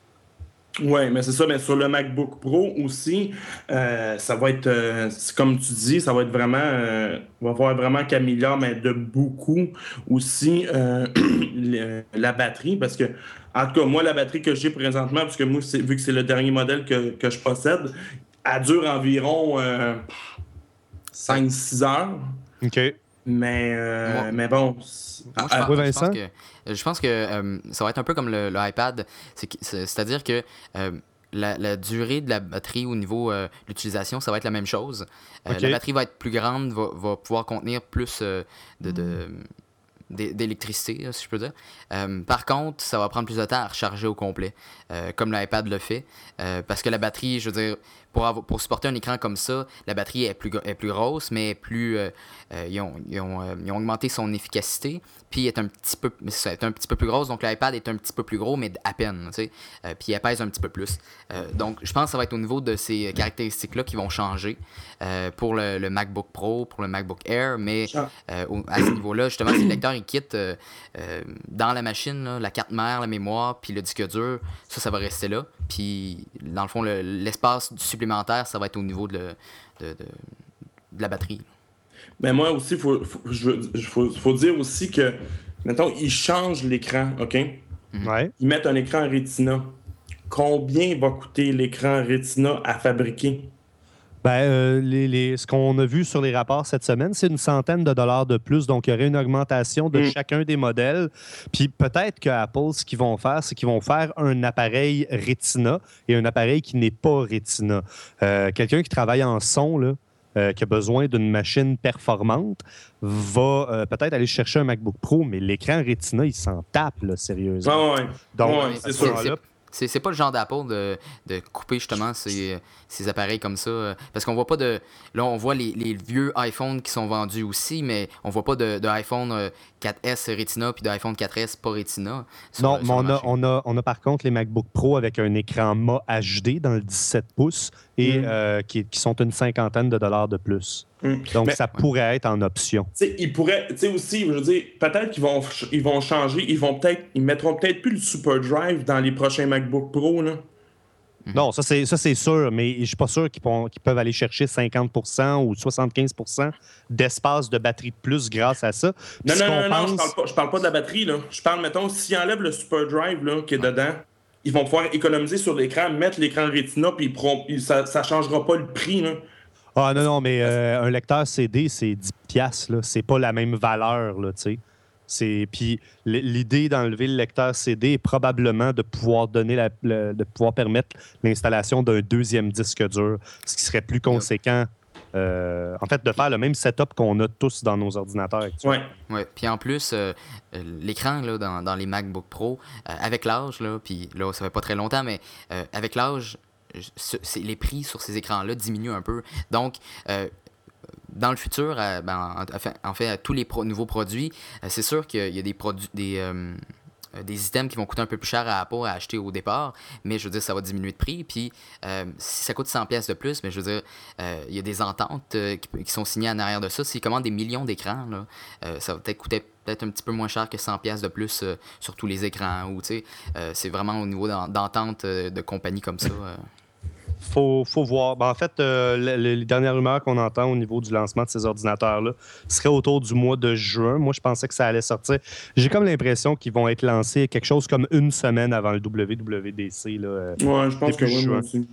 Oui, mais c'est ça. Mais sur le MacBook Pro aussi, euh, ça va être, euh, c'est comme tu dis, ça va être vraiment, euh, on va voir vraiment qu'améliore, mais de beaucoup aussi euh, le- la batterie. Parce que, en tout cas, moi, la batterie que j'ai présentement, parce que moi, c'est- vu que c'est le dernier modèle que, que je possède, elle dure environ euh, cinq six heures. OK. Mais, euh, Moi- mais bon. c'est- Moi, je, ah, pense, Oui, je Vincent? pense que, je pense que euh, ça va être un peu comme le, le iPad. C'est que- c'est- C'est-à-dire que euh, la, la durée de la batterie au niveau euh, de l'utilisation, ça va être la même chose. Euh, Ok. La batterie va être plus grande, va, va pouvoir contenir plus euh, de, de, d'électricité, si je peux dire. Euh, par contre, ça va prendre plus de temps à recharger au complet, euh, comme l'iPad le fait, euh, parce que la batterie, je veux dire, pour, avoir, pour supporter un écran comme ça, la batterie est plus, est plus grosse, mais plus euh, euh, ils, ont, ils, ont, euh, ils ont augmenté son efficacité, puis elle est un petit peu, ça, est un petit peu plus grosse, donc l'iPad est un petit peu plus gros, mais à peine, tu sais, euh, puis elle pèse un petit peu plus. Euh, donc, je pense que ça va être au niveau de ces caractéristiques-là qui vont changer euh, pour le, le MacBook Pro, pour le MacBook Air, mais euh, au, à ce niveau-là, justement, si le lecteur il quitte euh, euh, dans la machine, là, la carte mère, la mémoire, puis le disque dur, ça, ça va rester là. Puis, dans le fond, le, l'espace supplémentaire, ça va être au niveau de, de, de, de la batterie. Mais moi aussi, il faut, faut, faut, faut dire aussi que, mettons, ils changent l'écran, OK? Ouais. Ils mettent un écran Retina. Combien va coûter l'écran Retina à fabriquer? Ben, euh, les, les, ce qu'on a vu sur les rapports cette semaine, c'est une centaine de dollars de plus. Donc, il y aurait une augmentation de mm. chacun des modèles. Puis peut-être qu'Apple, ce qu'ils vont faire, c'est qu'ils vont faire un appareil Retina et un appareil qui n'est pas Retina. Euh, quelqu'un qui travaille en son, là, euh, qui a besoin d'une machine performante, va euh, peut-être aller chercher un MacBook Pro, mais l'écran Retina, il s'en tape, là, sérieusement. Ah ouais. Donc, ouais, c'est sûr. C'est, c'est, c'est pas le genre d'Apple de, de couper justement ces, ces appareils comme ça. Parce qu'on voit pas de. Là, on voit les, les vieux iPhones qui sont vendus aussi, mais on voit pas de, de iPhone quatre S Retina puis d'iPhone quatre S pas Retina. Non, mais on a, on, a, on a par contre les MacBook Pro avec un écran M A H D dans le dix-sept pouces et mm. euh, qui, qui sont une cinquantaine de dollars de plus. Mm. Donc, mais, ça ouais. pourrait être en option. Tu sais, ils pourraient, tu sais aussi, je veux dire, peut-être qu'ils vont, ils vont changer, ils vont peut-être, ils mettront peut-être plus le Super Drive dans les prochains MacBook Pro, là. Non, ça c'est, ça, c'est sûr, mais je ne suis pas sûr qu'ils, qu'ils peuvent aller chercher cinquante pour cent ou soixante-quinze pour cent d'espace de batterie de plus grâce à ça. Non, non, non, pense... non, je parle pas, je parle pas de la batterie, là. Je parle, mettons, s'ils enlèvent le Super Drive là, qui est dedans, ils vont pouvoir économiser sur l'écran, mettre l'écran Retina, puis ça ne changera pas le prix, là. Ah non, non, mais euh, un lecteur C D, c'est dix piastres, là. C'est pas la même valeur, là, tu sais. C'est... Puis l'idée d'enlever le lecteur C D est probablement de pouvoir donner la... le... de pouvoir permettre l'installation d'un deuxième disque dur, ce qui serait plus conséquent. Euh... En fait, de faire le même setup qu'on a tous dans nos ordinateurs actuels. Oui. Ouais. Puis en plus, euh, l'écran là, dans, dans les MacBook Pro, euh, avec l'âge, là, puis là, ça fait pas très longtemps, mais euh, avec l'âge, c'est, les prix sur ces écrans-là diminuent un peu. Donc, euh, dans le futur, euh, ben, en, en, fait, en fait, tous les pro- nouveaux produits, euh, c'est sûr qu'il y a des produits, des, euh, des items qui vont coûter un peu plus cher à Apple à acheter au départ, mais je veux dire, ça va diminuer de prix. Puis, euh, si ça coûte cent pièces de plus, mais je veux dire, euh, il y a des ententes euh, qui, qui sont signées en arrière de ça. S'ils commandent des millions d'écrans, là, euh, ça va peut-être coûter peut-être un petit peu moins cher que cent pièces de plus euh, sur tous les écrans. Ou, tu sais, euh, c'est vraiment au niveau d'entente euh, de compagnies comme ça. Euh. Faut, faut voir. Ben, en fait, euh, les, les dernières rumeurs qu'on entend au niveau du lancement de ces ordinateurs-là seraient autour du mois de juin. Moi, je pensais que ça allait sortir. J'ai comme l'impression qu'ils vont être lancés quelque chose comme une semaine avant le W W D C. Là, ouais, je pense que oui, moi aussi.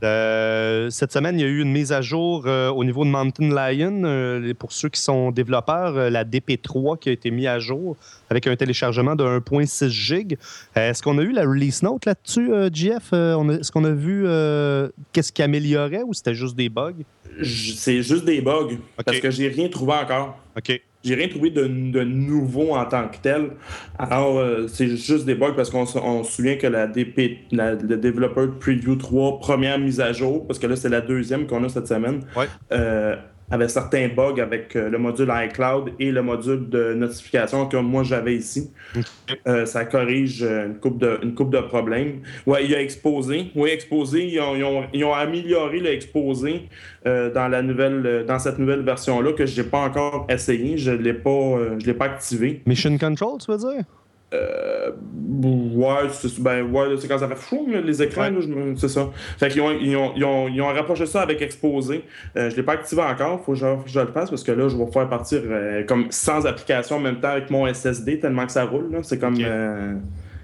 Euh, cette semaine, il y a eu une mise à jour euh, au niveau de Mountain Lion. Euh, pour ceux qui sont développeurs, euh, la D P trois qui a été mise à jour avec un téléchargement de un virgule six giga. Euh, est-ce qu'on a eu la release note là-dessus, euh, J F? Euh, on a, est-ce qu'on a vu euh, qu'est-ce qui améliorait ou c'était juste des bugs? C'est juste des bugs. Okay. Parce que j'ai rien trouvé encore. OK. J'ai rien trouvé de, de nouveau en tant que tel. Alors, euh, c'est juste des bugs parce qu'on on se souvient que la D P, la, le Developer Preview trois, première mise à jour, parce que là, c'est la deuxième qu'on a cette semaine, ouais. euh, avait certains bugs avec euh, le module iCloud et le module de notification que moi, j'avais ici. Okay. Euh, ça corrige une couple de, une couple de problèmes. Ouais, il a exposé. Oui, exposé. Ils ont, ils ont, ils ont amélioré l'exposé euh, dans, la nouvelle, dans cette nouvelle version-là que je n'ai pas encore essayé. Je ne l'ai pas, euh, je l'ai pas activé. Mission Control, tu veux dire? Euh, ouais, c'est, ben, ouais, c'est quand ça fait fou, les écrans, ouais. là, je, c'est ça. Fait qu'ils ont, ils ont, ils ont, ils ont rapproché ça avec Exposé. Euh, je ne l'ai pas activé encore, faut que, je, faut que je le fasse parce que là, je vais faire partir euh, comme sans application en même temps avec mon S S D tellement que ça roule. Là. C'est comme. Okay. Euh...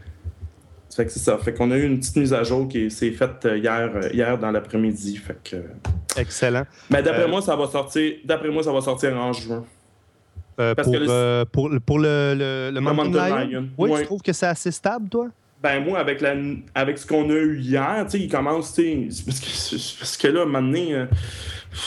Fait que c'est ça. Fait qu'on a eu une petite mise à jour qui s'est faite hier, hier dans l'après-midi. Fait que... Excellent. Mais d'après euh... moi, ça va sortir. D'après moi, ça va sortir en juin. Euh, pour, le... Euh, pour, pour le, le, le Mountain Lion? Lion. Oui, ouais. Tu trouves que c'est assez stable, toi? Ben moi, avec, la, avec ce qu'on a eu hier, tu sais, il commence, tu sais, parce que, parce que là, à un moment donné, euh,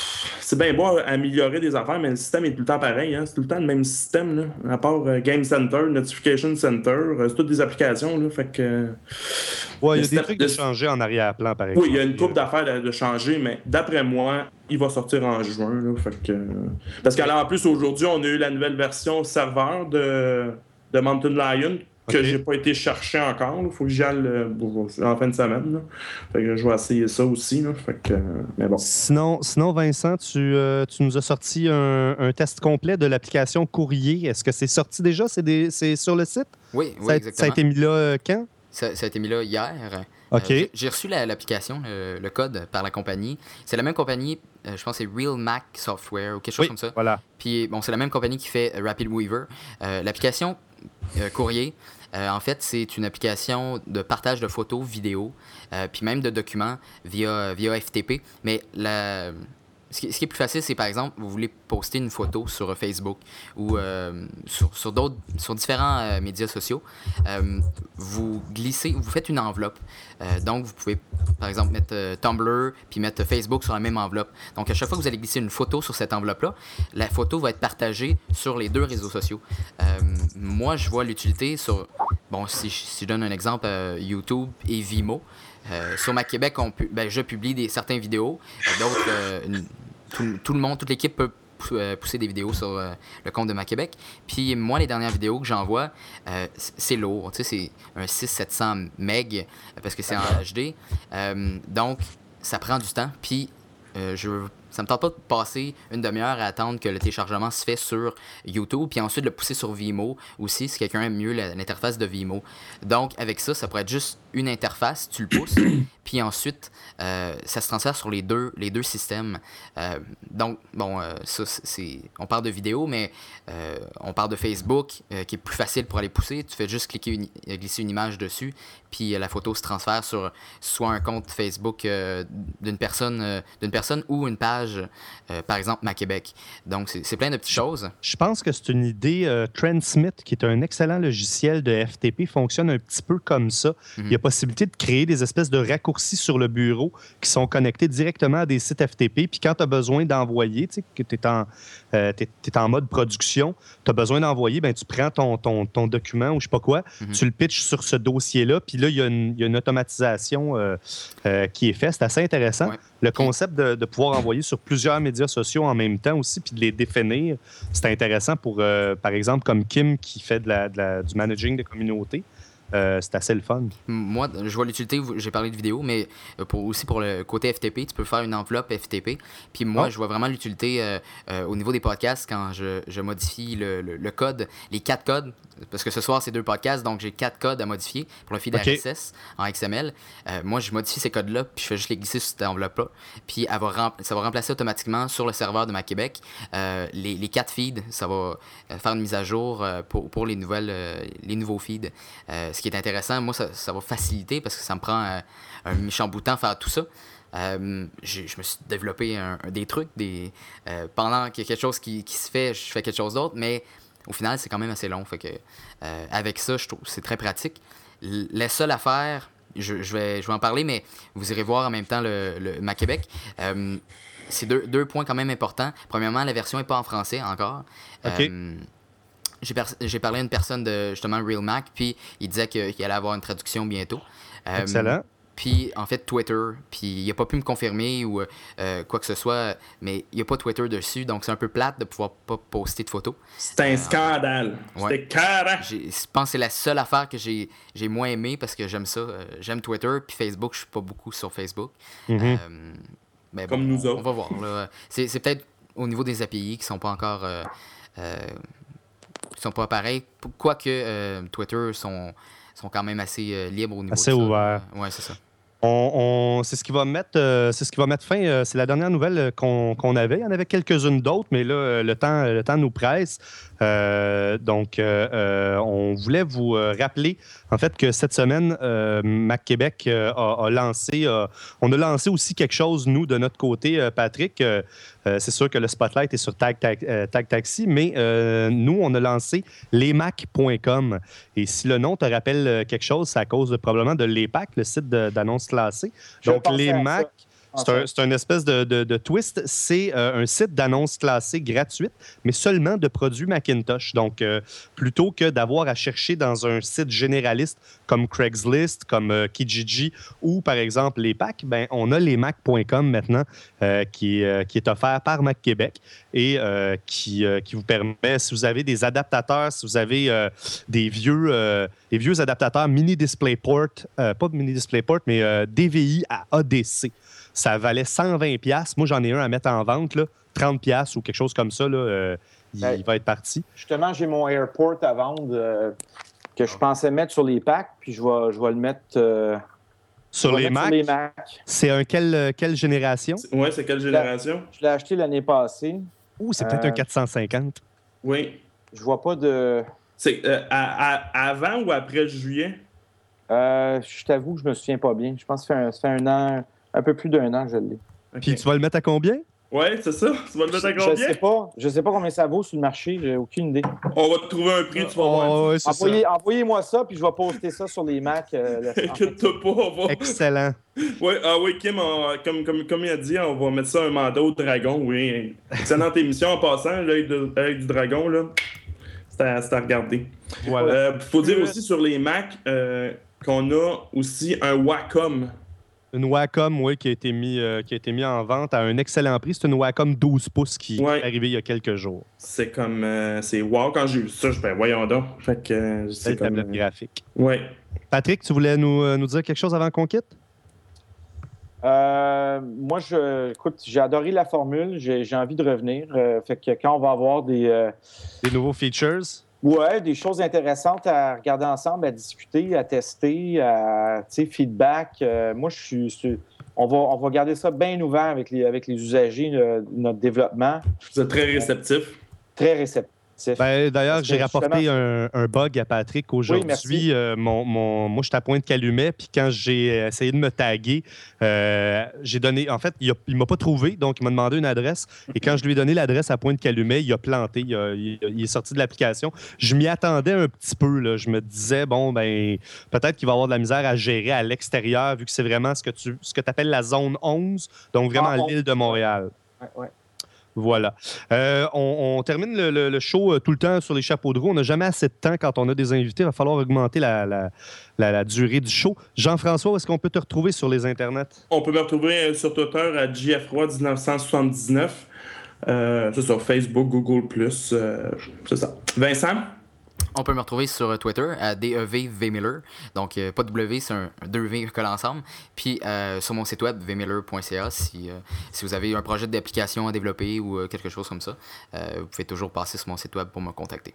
c'est bien beau améliorer des affaires, mais le système est tout le temps pareil. Hein? C'est tout le temps le même système. Là. À part euh, Game Center, Notification Center, euh, c'est toutes des applications. Là, fait que, ouais, il y a des trucs de changer en arrière-plan, par exemple. Oui, il y a une couple d'affaires de, de changer, mais d'après moi, il va sortir en juin. Là, fait que, parce qu'en plus, aujourd'hui, on a eu la nouvelle version serveur de, de Mountain Lion que okay. j'ai pas été chercher encore. Il faut que j'y aille euh, en fin de semaine. Là. Fait que je vais essayer ça aussi. Là. Fait que, mais bon. Sinon, sinon Vincent, tu, euh, tu nous as sorti un, un test complet de l'application Courrier. Est-ce que c'est sorti déjà? C'est, des, c'est sur le site? Oui, oui, ça a, exactement. Ça a été mis là euh, quand? Ça, ça a été mis là hier. OK. Euh, j'ai reçu la, l'application, le, le code par la compagnie. C'est la même compagnie, euh, je pense que c'est Real Mac Software ou quelque chose oui, comme ça. Voilà. Puis, bon, c'est la même compagnie qui fait Rapid Weaver. Euh, l'application euh, Courrier, euh, en fait, c'est une application de partage de photos, vidéos, euh, puis même de documents via, via F T P. Mais la... Ce qui, ce qui est plus facile, c'est par exemple, vous voulez poster une photo sur Facebook ou euh, sur, sur, d'autres, sur différents euh, médias sociaux. Euh, vous glissez, vous faites une enveloppe. Euh, donc, vous pouvez, par exemple, mettre euh, Tumblr puis mettre Facebook sur la même enveloppe. Donc, à chaque fois que vous allez glisser une photo sur cette enveloppe-là, la photo va être partagée sur les deux réseaux sociaux. Euh, moi, je vois l'utilité sur, bon, si, si je donne un exemple, euh, YouTube et Vimeo. Euh, sur ma Québec, on pu, ben, je publie des, certaines vidéos. D'autres, euh, tout, tout le monde, toute l'équipe peut euh, pousser des vidéos sur euh, le compte de ma Québec. Puis moi, les dernières vidéos que j'envoie, euh, c'est lourd. Tu sais, c'est un six cents à sept cents mégas parce que c'est en H D. Euh, donc, ça prend du temps. Puis, euh, je ça me tente pas de passer une demi-heure à attendre que le téléchargement se fait sur YouTube, puis ensuite le pousser sur Vimeo aussi, si quelqu'un aime mieux la, l'interface de Vimeo. Donc, avec ça, ça pourrait être juste une interface, tu le pousses, puis ensuite, euh, ça se transfère sur les deux, les deux systèmes. Euh, donc, bon, euh, ça, c'est, on parle de vidéo, mais euh, on parle de Facebook, euh, qui est plus facile pour aller pousser. Tu fais juste cliquer une, glisser une image dessus, puis euh, la photo se transfère sur soit un compte Facebook euh, d'une personne, euh, d'une personne ou une page Euh, par exemple, ma Québec. Donc, c'est, c'est plein de petites choses. Je pense que c'est une idée. Euh, Transmit, qui est un excellent logiciel de F T P, fonctionne un petit peu comme ça. Mm-hmm. Il y a possibilité de créer des espèces de raccourcis sur le bureau qui sont connectés directement à des sites F T P. Puis quand tu as besoin d'envoyer, tu sais, que tu es en, euh, t'es, t'es en mode production, tu as besoin d'envoyer, ben, tu prends ton, ton, ton document ou je sais pas quoi, mm-hmm. tu le pitches sur ce dossier-là, puis là, il y, y a une automatisation euh, euh, qui est faite. C'est assez intéressant. Ouais. Le concept de, de pouvoir envoyer sur plusieurs médias sociaux en même temps aussi, puis de les définir, c'est intéressant pour, euh, par exemple, comme Kim qui fait de la, de la, du managing de communauté. Euh, c'est assez le fun. Moi, je vois l'utilité, j'ai parlé de vidéo, mais pour, aussi pour le côté F T P, tu peux faire une enveloppe F T P. Puis moi, oh. je vois vraiment l'utilité euh, euh, au niveau des podcasts quand je, je modifie le, le, le code, les quatre codes, parce que ce soir, c'est deux podcasts, donc j'ai quatre codes à modifier pour le feed okay. R S S en X M L. Euh, moi, je modifie ces codes-là, puis je fais juste les glisser sur cette enveloppe-là. Puis elle va rem- ça va remplacer automatiquement sur le serveur de ma Québec euh, les, les quatre feeds. Ça va faire une mise à jour euh, pour, pour les, nouvelles, euh, les nouveaux feeds. Euh, Ce qui est intéressant, moi, ça, ça va faciliter parce que ça me prend euh, un méchant bout de temps à faire tout ça. Euh, je me suis développé un, un, des trucs. Des, euh, pendant qu'il y a quelque chose qui, qui se fait, je fais quelque chose d'autre, mais au final, c'est quand même assez long. Fait que, euh, avec ça, je trouve que c'est très pratique. La seule affaire, je, je, vais, je vais en parler, mais vous irez voir en même temps le, le, ma Québec. Euh, c'est deux, deux points quand même importants. Premièrement, la version n'est pas en français encore. Okay. Euh, J'ai, per- j'ai parlé à une personne de justement Real Mac, puis il disait que, qu'il allait avoir une traduction bientôt. Euh, Excellent. Puis en fait, Twitter, puis il n'a pas pu me confirmer ou euh, quoi que ce soit, mais il n'y a pas Twitter dessus, donc c'est un peu plate de pouvoir pas poster de photos. C'est un euh, scandale. Ouais. C'était carré. J'ai, je pense que c'est la seule affaire que j'ai, j'ai moins aimé parce que j'aime ça. Euh, j'aime Twitter, puis Facebook, je suis pas beaucoup sur Facebook. Mm-hmm. Euh, mais bon, Comme nous on, autres. On va voir. Là. C'est, c'est peut-être au niveau des A P I qui sont pas encore... Euh, euh, Ils sont pas pareils. Quoique euh, Twitter sont, sont quand même assez euh, libres au niveau assez de ça. ouvert. Euh, ouais, c'est ça. On, on, c'est ce qui va mettre, euh, c'est ce qui va mettre fin. Euh, c'est la dernière nouvelle qu'on, qu'on avait. Il y en avait quelques-unes d'autres, mais là, euh, le temps, le temps nous presse. Euh, donc, euh, euh, on voulait vous euh, rappeler, en fait, que cette semaine, euh, Mac Québec euh, a, a lancé, euh, on a lancé aussi quelque chose, nous, de notre côté, euh, Patrick. Euh, euh, c'est sûr que le spotlight est sur Tag, Tag, euh, Tag Taxi, mais euh, nous, on a lancé les mac point com. Et si le nom te rappelle quelque chose, c'est à cause de, probablement de l'E P A C, le site de, d'annonces classées. Donc, les Mac, C'est un, c'est un espèce de, de, de twist. C'est euh, un site d'annonces classées gratuite, mais seulement de produits Macintosh. Donc, euh, plutôt que d'avoir à chercher dans un site généraliste comme Craigslist, comme euh, Kijiji ou, par exemple, les packs, ben, on a les mac point com maintenant euh, qui, euh, qui est offert par Mac Québec et euh, qui, euh, qui vous permet, si vous avez des adaptateurs, si vous avez euh, des, vieux, euh, des vieux adaptateurs mini DisplayPort, euh, pas mini DisplayPort, mais euh, D V I à A D C. Ça valait cent vingt dollars. Moi, j'en ai un à mettre en vente, là, trente dollars ou quelque chose comme ça. Là, euh, il, ben, il va être parti. Justement, j'ai mon Airport à vendre euh, que je pensais mettre sur les packs, puis je vais, je vais le mettre, euh, sur, les mettre sur les Mac. C'est un quelle, quelle génération? Oui, c'est quelle génération? Je l'ai acheté l'année passée. Ouh, c'est peut-être euh, un quatre cent cinquante. Oui. Je vois pas de... C'est euh, à, à, avant ou après juillet? Euh, je t'avoue que je me souviens pas bien. Je pense que ça fait un, ça fait un an... Un peu plus d'un an que je l'ai. Okay. Puis tu vas le mettre à combien? Oui, c'est ça. Tu vas le mettre à combien? Je sais pas. Je sais pas combien ça vaut sur le marché. J'ai aucune idée. On va te trouver un prix, tu vas oh, voir. Ouais, Envoyez, envoyez-moi ça, puis je vais poster ça sur les Mac. Euh, Inquiète-toi pas. On va... Excellent. Ouais, ah oui, Kim, on, comme, comme, comme il a dit, on va mettre ça un mandat au dragon. Oui. Excellente émission en passant. L'œil du dragon, là. C'est à, c'est à regarder. Il voilà. euh, faut dire aussi sur les Mac euh, qu'on a aussi un Wacom. Une Wacom, oui, qui a été mis, euh, qui a été mis en vente à un excellent prix. C'est une Wacom douze pouces qui ouais. est arrivée il y a quelques jours. C'est comme... Euh, c'est wow, quand j'ai vu ça, je fais, voyons donc. Fait que, euh, c'est, c'est comme... tablette graphique. Oui. Patrick, tu voulais nous, euh, nous dire quelque chose avant qu'on quitte? Euh, moi, je, écoute, j'ai adoré la formule. J'ai, j'ai envie de revenir. Euh, fait que quand on va avoir des... Euh... Des nouveaux features? Ouais, des choses intéressantes à regarder ensemble, à discuter, à tester, à feedback. Euh, moi, je suis. On va, on va garder ça bien ouvert avec les, avec les usagers de notre développement. Vous êtes très réceptif. Très réceptif. Ben, d'ailleurs, j'ai rapporté un, un bug à Patrick aujourd'hui. Oui, euh, mon, mon, moi, je suis à Pointe-Calumet, puis quand j'ai essayé de me taguer, euh, j'ai donné... En fait, il ne m'a pas trouvé, donc il m'a demandé une adresse. Et quand je lui ai donné l'adresse à Pointe-Calumet, il a planté, il, a, il, il est sorti de l'application. Je m'y attendais un petit peu. Là. Je me disais, bon, ben peut-être qu'il va avoir de la misère à gérer à l'extérieur, vu que c'est vraiment ce que tu ce que appelles la zone onze, donc vraiment ah, l'île de Montréal. Ouais, ouais. Voilà. Euh, on, on termine le, le, le show euh, tout le temps sur les chapeaux de roue. On n'a jamais assez de temps quand on a des invités. Il va falloir augmenter la, la, la, la durée du show. Jean-François, où est-ce qu'on peut te retrouver sur les internets? On peut me retrouver sur Twitter à J F Roy dix-neuf cent soixante-dix-neuf. Euh, c'est sur Facebook, Google plus, euh, c'est ça. Vincent? On peut me retrouver sur Twitter à D E V V Miller. Donc, euh, pas W, c'est un, un deux V collé ensemble. Puis, euh, sur mon site web, v miller point c a, si, euh, si vous avez un projet d'application à développer ou euh, quelque chose comme ça, euh, vous pouvez toujours passer sur mon site web pour me contacter.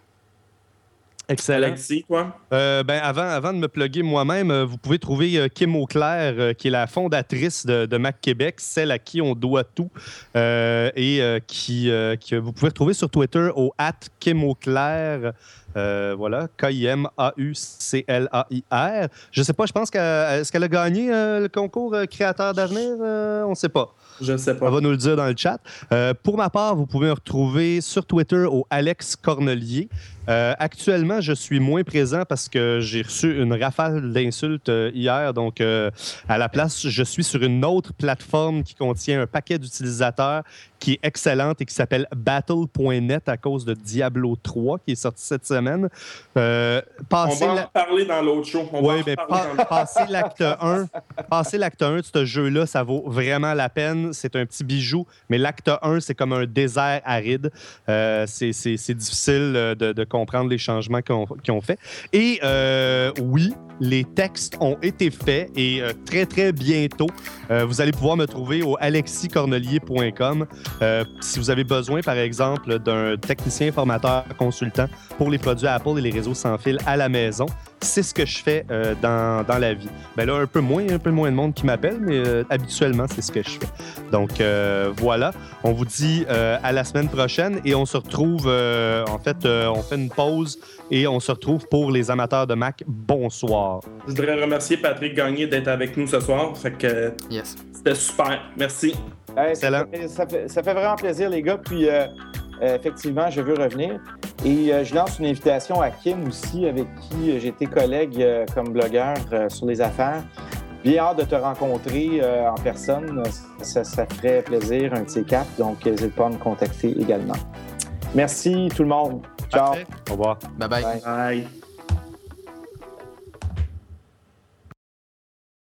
Excellent. Alexis, quoi? Euh, ben, avant, avant de me plugger moi-même, euh, vous pouvez trouver euh, Kim Auclair, euh, qui est la fondatrice de, de Mac Québec, celle à qui on doit tout, euh, et euh, qui, euh, que vous pouvez retrouver sur Twitter au at Kim Auclair. Euh, voilà, K I M A U C L A I R. Je sais pas, je pense qu'elle est-ce qu'elle a gagné euh, le concours euh, Créateur d'avenir? Euh, on ne sait pas. Je ne sais pas. On va nous le dire dans le chat. Euh, pour ma part, vous pouvez me retrouver sur Twitter au Alex Cornelier. Euh, actuellement, je suis moins présent parce que j'ai reçu une rafale d'insultes euh, hier. Donc, euh, à la place, je suis sur une autre plateforme qui contient un paquet d'utilisateurs qui est excellente et qui s'appelle battle point net à cause de Diablo trois qui est sorti cette semaine. Euh, On va en la... parler dans l'autre show. Oui, mais pa- dans... passer l'acte un, passer l'acte un de ce jeu-là, ça vaut vraiment la peine. C'est un petit bijou, mais l'acte un, c'est comme un désert aride. Euh, c'est, c'est, c'est difficile de, de comprendre les changements qu'ils ont, qu'ils ont fait. Et euh, oui, les textes ont été faits et euh, très, très bientôt, euh, vous allez pouvoir me trouver au alexis cornelier point com. Euh, si vous avez besoin, par exemple, d'un technicien formateur consultant pour les produits Apple et les réseaux sans fil à la maison, c'est ce que je fais euh, dans, dans la vie. Ben là, un peu moins, un peu moins de monde qui m'appelle, mais euh, habituellement, c'est ce que je fais. Donc, euh, voilà. On vous dit euh, à la semaine prochaine et on se retrouve, euh, en fait, euh, on fait une pause et on se retrouve pour les amateurs de Mac. Bonsoir. Je voudrais remercier Patrick Gagné d'être avec nous ce soir. Fait que yes. C'était super. Merci. Hey, ça, fait, ça, fait, ça fait vraiment plaisir, les gars. Puis, euh, euh, effectivement, je veux revenir. Et euh, je lance une invitation à Kim aussi, avec qui j'ai été collègue euh, comme blogueur euh, sur les affaires. bien hâte de te rencontrer euh, en personne. Ça, ça ferait plaisir, un de ces quatre. Donc, n'hésite pas à me contacter également. Merci tout le monde. Ciao. Parfait. Au revoir. Bye bye. Bye. Bye.